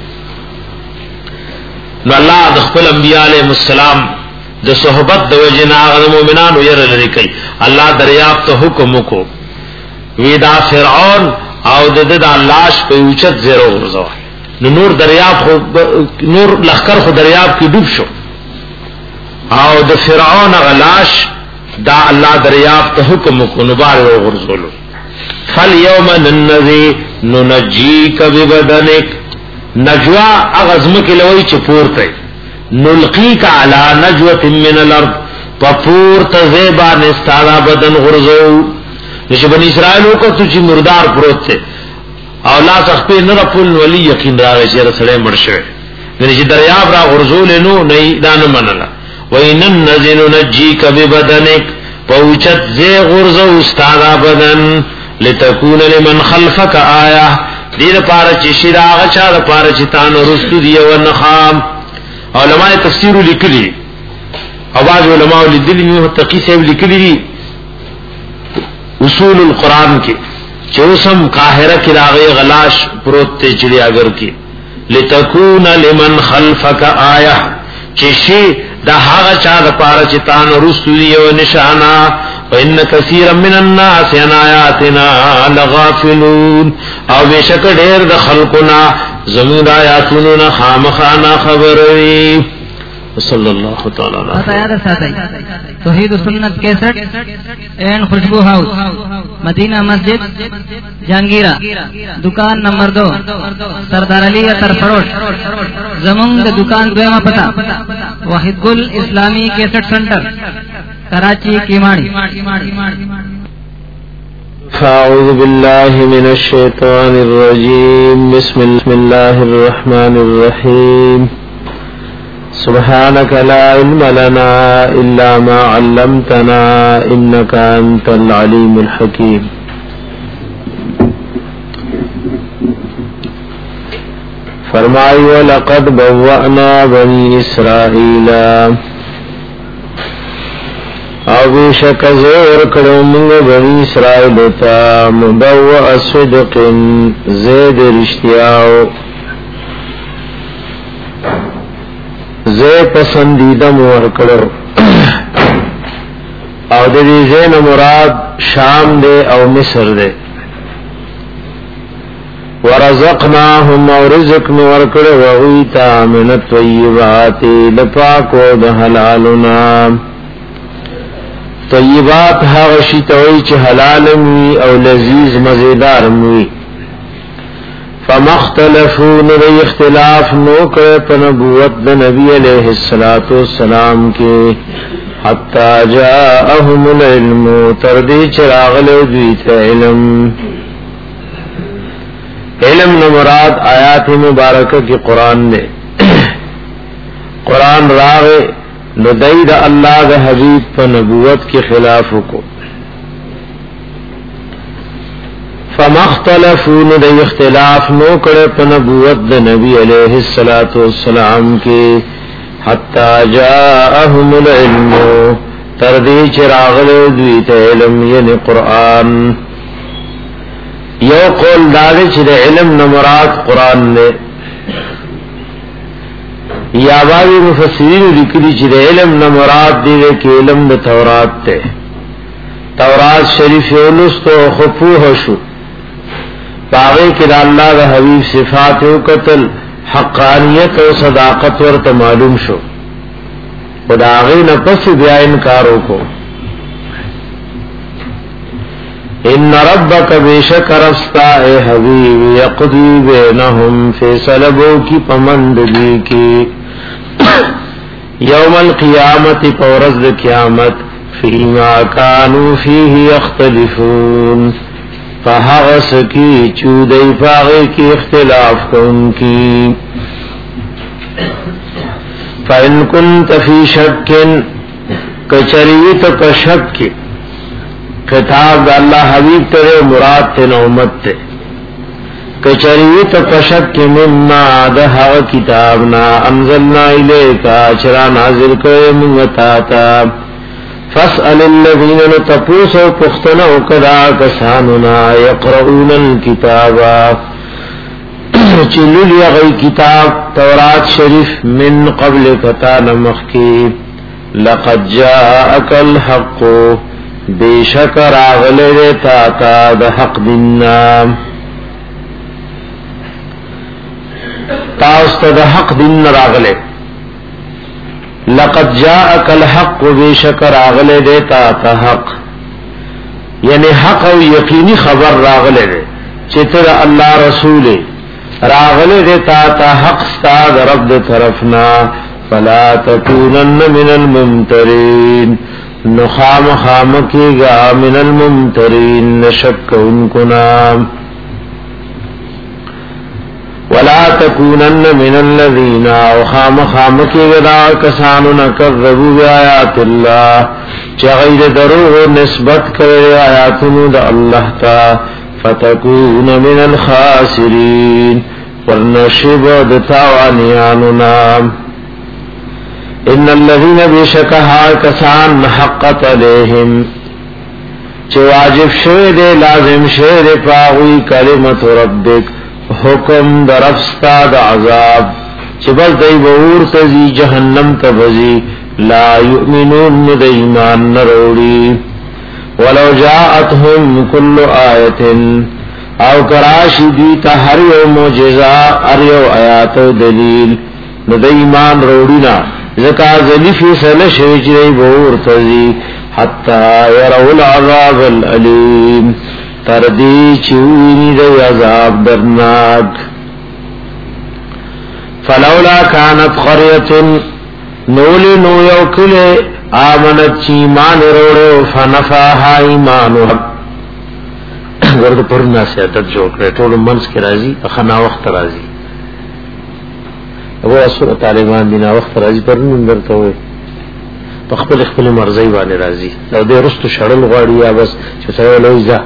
B: نو الله د خپل انبیاء علیهم السلام د صحبت د وجنا غ مومنانو ير لري کوي الله دریاب ته حکم وکړو ویدا فرعون او د د لاش په اوچت زیرو ورځو نو نور دریاب خو نور لخر خو دریاب کې ډوب شو او د فرعون غلاش دا الله دریاب ته حکم وکړو نو بار ورغورځولو فاليوم ننذي ننجيك ببدنك نجوا اغزم کې لوي چې پورته نلقیک علی نجوة من الارض پپور تزیبان استادا بدن غرزو نشه بنی اسرائیل کو تو چې مردار پروت ته او لاس خپل نه رپول ولی یقین راغی چې رسول مرشه غنی چې دریاب را غرزول نو نه دان منلا وین النزل نجیک ببدنک پوچت زی غرزو استادا بدن لتكون لمن خلفك آیه دې لپاره چې شراغ چا لپاره چې تان رستو دی او نخام علماء تفسیر لیکلي او بعض علماء لیدلي تقی صاحب لیکلي اصول القرآن کې چوسم قاهره کې راغی غلاش پروت ته چړیاګر کې لتكون لمن خلفك آیه چې شي دا هغه چا لپاره چې تان رستو دی او نشانا وان كثيرا من الناس عن آیاتنا لغافلون او بشک ډېر د خلقنا زموږ آیاتونو نه خامخانا خبروي صلی الله تعالی علیه
C: توحید و سنت کیسٹ اینڈ خوشبو ہاؤس مدینہ مسجد جہانگیرہ دکان نمبر دو سردار علی اتر فروش زمونگ دکان دویمہ پتہ واحد گل اسلامی کیسٹ سنٹر کراچی کیماڑی.
B: اعوذ باللہ من الشیطان الرجیم بسم اللہ الرحمن الرحیم سبحانك لا علم لنا الا ما علمتنا انك انت العليم الحكيم. فرمائی وَلَقَدْ بَوَّأْنَا بَنِي إِسْرَائِيلَ او بیشک زور کرو منگ بنی اسرائیل تا مبوع صدق زید رشتیاو زید پسندیدہ مور کرو او دی زین مراد شام دے او مصر دے ورزقناهم او رزق نور کرو وغیتا من الطیبات لپاکو دحلالنا طیبات هغه شی ته وی چې حلال وي او لذیذ مزیدار وي. فمختلفوا نو اختلاف نو کړ په نبوت د نبی علیہ الصلوۃ والسلام کې حتا جاءهم العلم تر دې چې راغلو دوی ته علم. علم نو مراد آیات مبارکه کې قران دی. قران راغه نو دای دا الله د حبیب په نبوت کې خلاف کو. فمختلفوا نو د اختلاف نو کړه په نبوت د نبی علیہ الصلوۃ والسلام کې حتا جاءهم العلم تر دې چې راغله دوی ته علم یعنی قران. یو قول دا چې د علم نه مراد قران نه یا باوی مفسرین ذکری چې د علم نه مراد دی کې علم د تورات ته. تورات شریف ولستو خفوه شو باغی کې د الله د حبیب صفات او قتل حقانیت او صداقت ورته معلوم شو خدای نه پس بیا انکار وکړو. ان ربک بیشک رستا اے حبیب یقضی بینهم فیصلبو کی پمند دی کی یوم القیامت پورز قیامت فیما کانوا فیه یختلفون فحغس کی چودی فاغی کی اختلاف کن کی. فَإِن كُنْتَ فِي شَكٍّ کچریت پشک کی خطاب دا اللہ حبیب ترے مراد تے نومت تے کچریت پشک مما دہا کتابنا انزلنا الیکا چرا نازل کرے منگتاتا فاسأل الذین نتپوسو پختنو کدا کساننا یقرؤون الكتابا چلو لیغی کتاب تورات شریف من قبل کتا نمخ کی لقد جاءک الحق بیشکر آغلے دیتا تا دا حق دننا تاست دا حق دن راغلے. لقد جاءک الحق بیشکر آغلے دیتا تا حق یعنی حق و یقینی خبر راغلے دے چتر اللہ رسول راغلے دیتا تا حق ستا دا رب دا طرفنا فلا تكونن من الممترين نخام خامکیگا من الممترین نشک انکو نام ولا تكونن من الذين وخام خامکیگا دا کسانونا کذبوا بآیات اللہ چا غیر دروغ نسبت کرے آیاتنو دا اللہ تا فتكون من الخاسرین ورنشب دتاوانیانو نام ان الذين بشكها كسان حقت عليهم چه واجب شوه دے لازم شوه دے پاغوی کلمت ربک حکم در افستا دا عذاب چه بس دی بور تزی جہنم تبزی لا یؤمنون دا ایمان نروڑی ولو جاءتهم كل آیت او کراشی دیتا ہر یو موجزہ ہر یو آیات و دلیل دا ایمان روڑینا زکا ذلیفی سلشوی چرئی بور تزی حتی یرو العذاب العلیم تردی چوینی دی عذاب درناک فلولا کانت قریت نولی نو یوکل آمنت چیمان روڑو فنفاها ایمانو گرد پرنا سے عدد جو کرے طول منس کی رازی اخنا وقت رازی وہ اصول طالبان دینا وقت راضی پر نندر تو ہوئے تو خپل خپل مرضی باندې راضی لو دې رستو شړل غواړي یا بس چې سره لوځه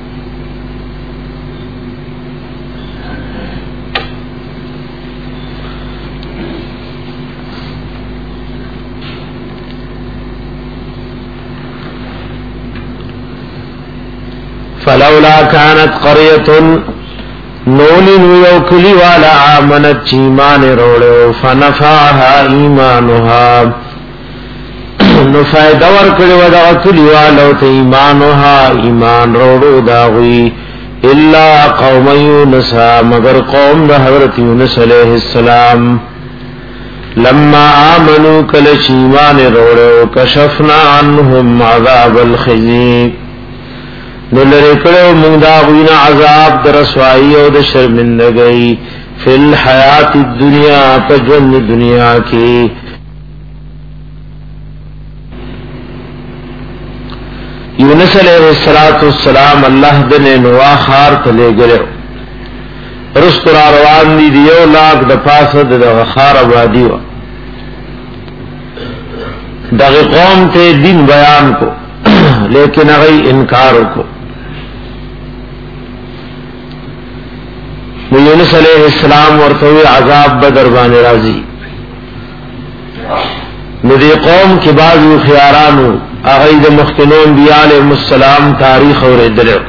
B: فلولا كانت قرية نولن یو کلی والا آمنت چیمان روڑو فنفاها ایمانها نو فائدہ ورکڑی ودا کلی والا تا ایمانها ایمان روڑو داغوی الا قوم یونسا مگر قوم دا حضرت یونس علیہ السلام لما آمنو کل چیمان روڑو کشفنا عنهم عذاب الخزی نو لرکڑو منداغوین عذاب در رسوائی او در شرمندگئی فی الحیات الدنیا پجون دنیا کی یونس علیہ السلام اللہ دن نوا خار تلے گرے رست را روان دی دیو لاک د پاسد د خار آبادی و دغ قوم تے دین بیان کو لیکن اغی انکارو کو یونس علیہ السلام ورتوی عذاب بدر بان رازی ندی قوم کی بعضی خیارانو اغید مختنون انبیاء علیہ السلام تاریخ اور ادلو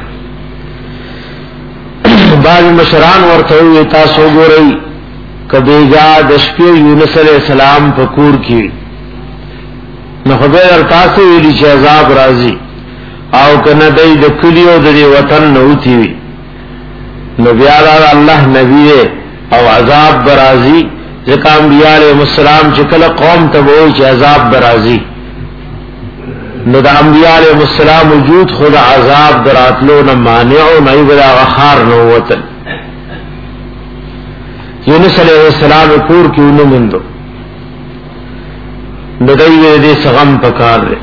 B: بعضی مشران ورتوی تاسو گو رئی کبیگا دشپیو یونس علیہ السلام پکور کی نخبیر ارتاسو ویلی چه عذاب رازی او کندی دکلیو دی وطن نوتی وی نو بیارا اللہ نبی او عذاب برازی ذکا انبیاء علیہ السلام چکل قوم تبوئی چه عذاب برازی نو دا انبیاء علیہ السلام وجود خود عذاب دراتلو نمانعو نئی بدا غخار نووتن یونس علیہ السلام کور کیوں نمندو نو دای دې سغم پکار دے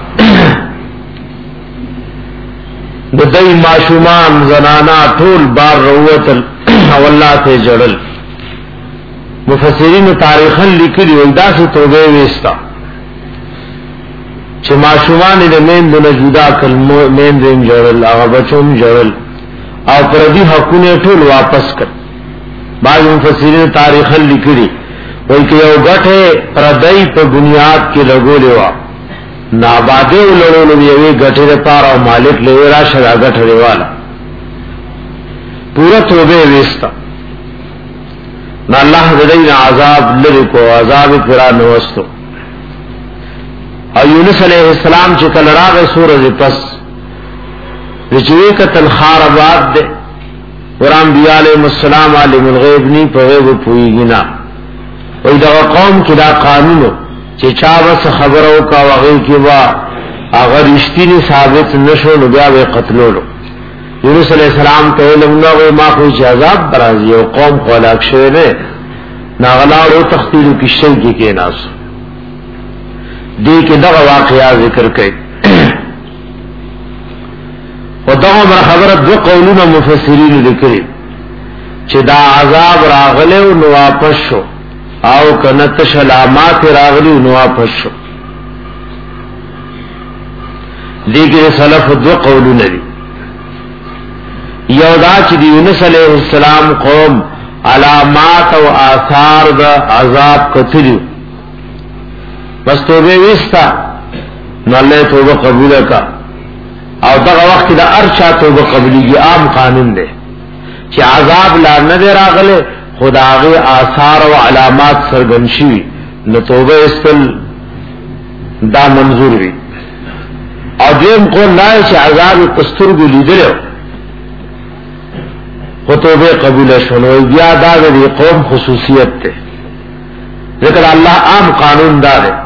B: د دای معشومان زنانا ټول بار روتل او الله ته جړل مفسرین تاریخن لیکلي ولدا سے توبه وستا چې معشومان دې مين د جدا کل مين دې جړل هغه بچوم جړل او پر دې حقونه ټول واپس کړ بعض مفسرین تاریخن لیکلي وای که یو غټه پردای په بنیاد کې لګولې و ناباده ولولو یوې غټه لپاره مالک لوي را شرا غټه دیواله پورا توبه وستا نو الله دې عذاب لری کو عذاب قران وستو او یونس علیہ السلام چې کله راغی سورۃ پس رجوی کتل خاربات دے قرآن انبیاء علیہ السلام عالم الغیب نی په غیب پویږي نه وای دا قوم کې دا قانونو چې چا وس خبرو کا وغه کې وا اگر رښتینی ثابت نشو نو بیا به قتلولو یونس علیہ السلام ته لمنو ما خو عذاب برازي او قوم خلاق شوه نه ناغلاړو تختیلو کې شي کې کې ناس دی کې دغه واقعیا ذکر کړي او دغه خبره دو قولونه مفسرین لیکلي چې دا عذاب راغله او نو واپس شو او کنه تشلامات راغلی نو واپس شو. دیګه سلف دو قولونه دي. یو دا چې یونس علیه السلام قوم علامات او آثار د عذاب کتلو بس توبه وستا نو الله توبه قبول کا او دغه وخت د ارشا توبه قبولي عام قانون دی چې عذاب لا نه راغله خداغه آثار او علامات سرګنشي نو توبه استل دا منظور وي. او دیم کو نه چې عذاب کسترګو لیدل توبه قبول شنو بیا دا د قوم خصوصیت ته ذکر الله عام قانون دا دی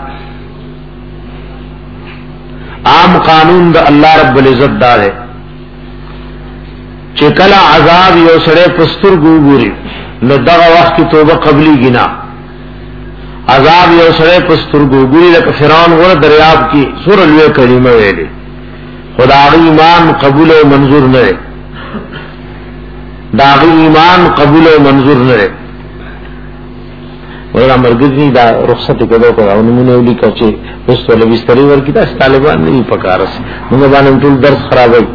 B: عام قانون دا الله رب العزت دا دی چې کله عذاب یو سره پستر ګوري نو دغه وخت کی توبه قبلی گنا عذاب یو سره پستر ګوري لکه فرعون ور دریاب کی سور لوی کلمه ویلي خدای ایمان قبول او منظور نه داغی ایمان قبول و منظور نرے ورنہ مرگزنی دا رخصت کدو کرا انمونه اولی کچے بست والا بستری ورکی دا اس طالبان نہیں پکارس منگا بانم طول درس خراب ہے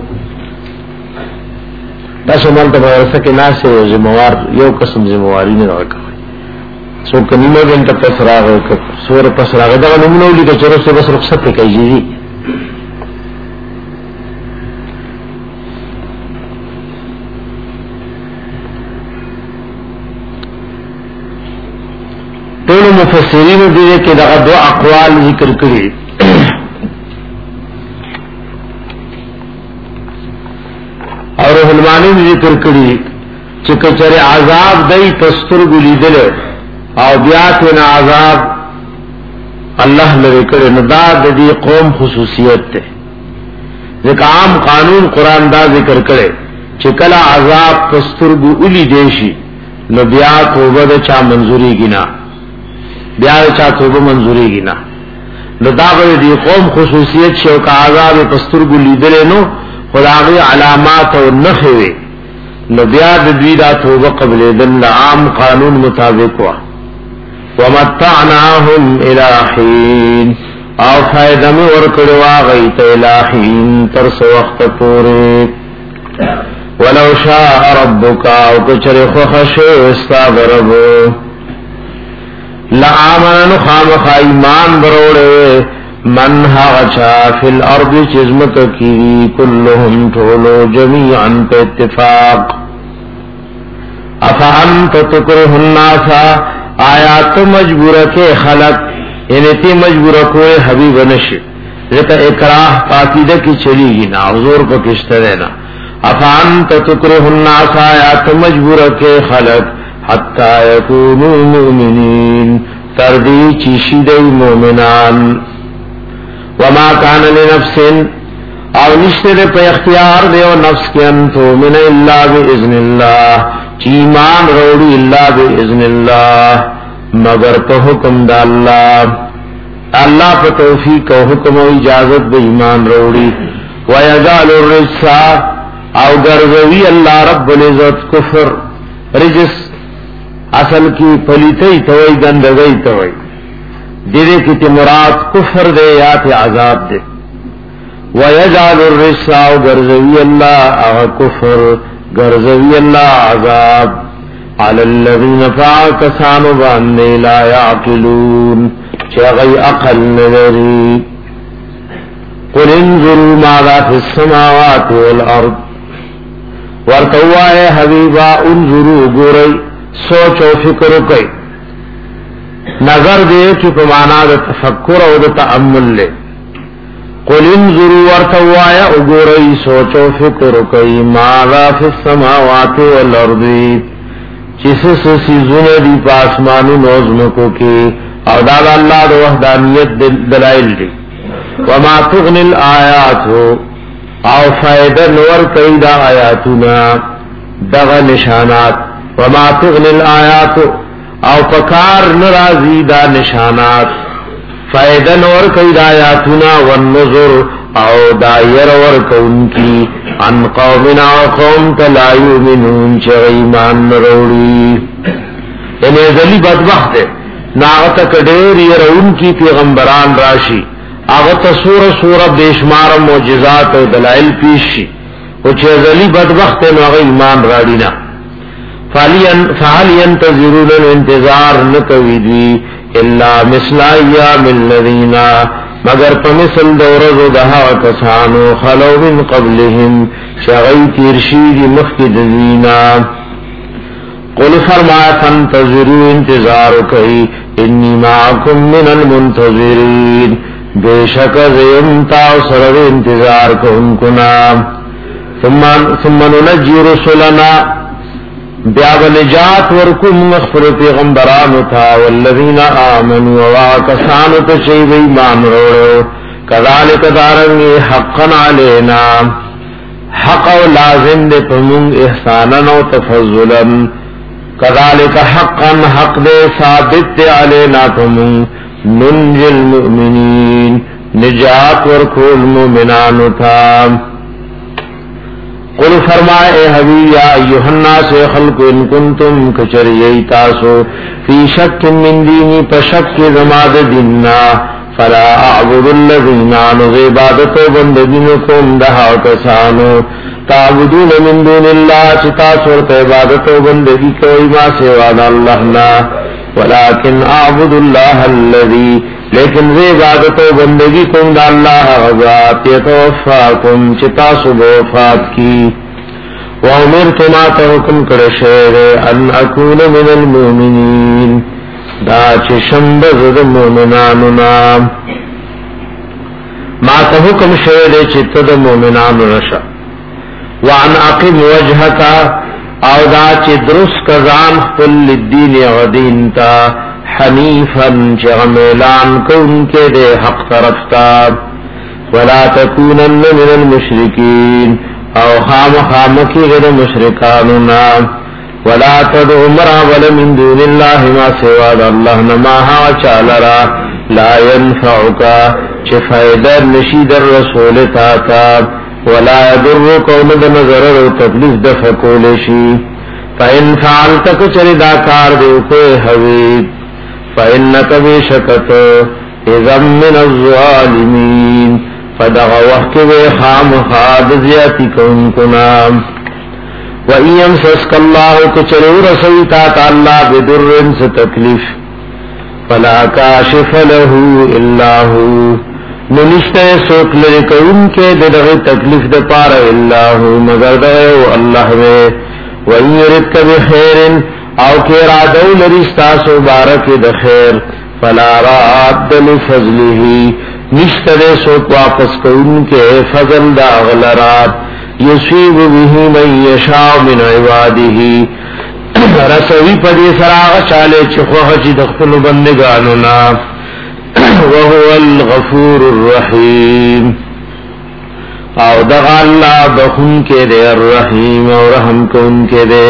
B: دا سومال تا بغرسا کے ناس ہے زموار یو قسم زمواری نہیں رکھا سو کنیمو جنتا پس راغ سور پس راغ دا انمونه اولی کچے رخصت بس رخصت کئی جیزی ټول مفسرین دې کې دا دو اقوال ذکر کړي او علماء ذکر کړي چې کچره عذاب دای پستر ګلیدل او بیا ته عذاب الله لري کړي نو دا د دې قوم خصوصیت ده ځکه عام قانون قران دا ذکر کړي چې کله عذاب پستر ګولې دیشي نو بیا توبه د چا منظوري گنا بیا چا توبه منظوری گی نا نو دا به دی قوم خصوصیت شو کا عذاب پسترګو لیدل نو خدای علامات او نخوي نو بیا د دوی دا توبه قبل دل عام قانون مطابق وا ومتعناهم الى حين او فائدہ میں ورکړو واغی ته الہین تر سو وخت پورې ولو شاء ربک او کچره خو خشو استغربو لآمن خامخ ایمان بروڑے من حغچا فی الارض چزمت کی کلهم ٹھولو جمیعا پہ اتفاق افا انت تکرہ الناسا آیات مجبور کے خلق یعنی تی مجبور کوئے حبیب نشی ذکر اکراہ پاکیدہ کی چلی گی نا حضور کو کشتہ دینا افا انت تکرہ الناسا آیات مجبور کے خلق حتی یکونوا مؤمنین تردی چیشی دی مومنان وما کان لنفس او نشتے دے پہ اختیار دے و نفس کے انتو من اللہ بإذن اللہ چیمان روڑی اللہ بإذن اللہ مگر پہ حکم دا اللہ اللہ پہ توفیق و حکم و اجازت دے ایمان روڑی ویجعل الرجسا او گرزوی اللہ رب العزت کفر رجس اصل کی پلیتی توئی گندگئی توئی دیدے کی تی مراد کفر دے یا تی عذاب دے ویجعل الرجسا او گرزوی اللہ او کفر گرزوی اللہ عذاب علی الذین فاکسانو باندے لا یعقلون چاگئی عقل نظری قل انظروا ماذا فی السماوات والارض ورطوائے حبیبا انظروا گوری سوچ و فکر کئی نظر دے کی پمانا دا تفکر و دا تأمل لے قل انظروا ورطوائے اگوری سوچ و فکر کئی ماذا فی السماوات والارض چیس سیزون دی پاسمانی نوزمکو کی او دادا اللہ دا وحدانیت دلائل دی وما تغنی الآیات او فائدہ نور کئی دا آیاتنا دغا نشانات وما تغنی الآیات او پکار نرازی دا نشانات فائدن اور کئی دایاتنا والنظر او دایر اور کون کی ان قومنا قوم تلا یؤمنون چه ایمان نروڑی یعنی ازلی بدبخت ہے ناغت کدیر یرون کی پیغمبران راشی آغت سور سور بیشمار معجزات و دلائل پیشی او چه ازلی بدبخت ہے ناغ ایمان راڑینا فحال ينتظرون الانتظار نکویدوی الا مثل ایام الذین مگر پمثل دورز دہا کسانو خلو من قبلهم شغی تیرشید مخد دینا قل فرمایا فانتظروا انتظار کئی انی معکم من المنتظرین بے شک زیمتا سرد انتظار کن کنا ثم ننجی رسولنا بیاب نجات ورکم مغفر پیغمبرانو تھا والذین آمنوا وعاکسانو تشیب ایمان روڑو کذالک دارنگی حقا علینا حق و لازم دے پمونگ احسانا و تفضلا کذالک حقا حق دے ثابت دے علینا پمونگ ننجی المؤمنین نجات ورکو المؤمنانو تھا قل فرمائے اے حبیب یا ایوہ الناس خلق ان کنتم کچریئی تاسو فی شک من دینی پشک زماد دیننا فلا اعبد الذین آنو عبادت و بندگینکم دہا کسانو تعبدون من دون اللہ چتاسورت عبادت و بندگی کوئی ما سواد اللہنا ولیکن اعبد اللہ الذی لیکن زی عبادت و بندگی کم دا اللہ غزات یتوفاکم چتا صبح وفات کی وامرتما تحکم کرشیر ان اکون من المؤمنین دا چشمبز مومناننا ما تحکم شیر چتد مومناننا وان اقم وجہکا او دا چی درست کزان خپل للدین غدین تا حنیفا چغمیلان کن کے دے حق طرفتا ولا تکونن من المشرکین او خام خامکی غیر مشرکاننا ولا تدعو مرابل من دون اللہ ما سواد اللہ نماہا چالرا لا ينفعکا چی فائدہ نشید الرسول تاتا ولا يضرک وند نظر و تکلیف دفکولشی فإن فعلتک چری داکار دیو کوئی حوید فإنك بشكت إذا من الظالمين فدغ وحك بخام خاد زياتي كون كنام وإن يمسسك الله كچلو رسويتات الله بدر ستكلف فلا كاشف له إلا هو ننشتے سوک لرکون کے ددغ تکلیف دپار الا هو مگر دغو اللہ وے وإن يردك بخير او کہ ارادو لرستاسو بارک دخیر فلا راد لفضله نشتر سوک واپس کون کے فضل دا غلرات یصیب به من یشاء من عباده رسوی پدی سراغ چالے چخوخ چی دخل بندگانونا وهو الغفور الرحیم او دغا اللہ بخون کے دے الرحیم اور رحم کون کے دے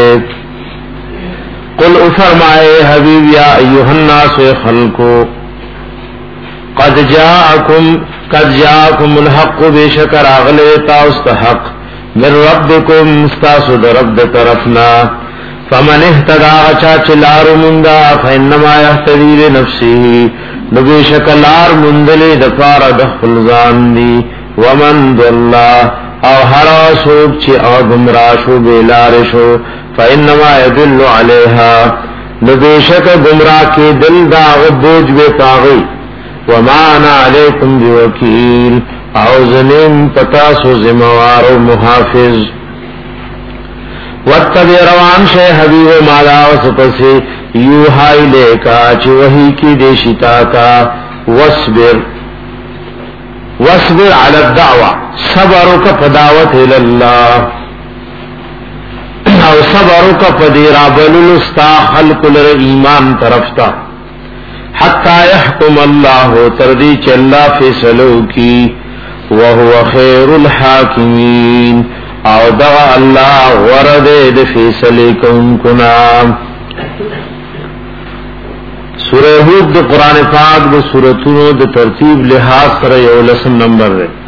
B: قل افرمائے حبیب یا ایوہ الناس خلقو قد جاءکم قد جاءکم الحق بے شکر آغلے تاست حق من ربکم استاسو در رب طرفنا فمن احتدا چاچ لار مندا فانما یحتدی لنفسه نبی شکر لار مندلی دفار دخل زاندی ومن دلّا او ہرا سوک چی او گمراشو بیلارشو فإنما يدل عليها نبیشک گمراہ کی دل دا غبوج بے پاغی وما انا علیکم بوکیل او زنیم پتاسو زموار و محافظ واتبع روان شے حبیب مالا وسپسی یوحائی لے کا چی وحی کی دیشتا کا وصبر وصبر علی الدعوة صبرک پدعوت الاللہ او صبرک پدیرا بللستا خلق لر ایمان طرفتا حتی یحکم اللہ تردی چ اللہ فیصلو کی وهو خیر الحاکمین او دغا اللہ ورد فیصلے کن کنا سورہ ہود د قرآن پاک د سورتونو د ترتیب لحاظ سره یو لسم نمبر ده.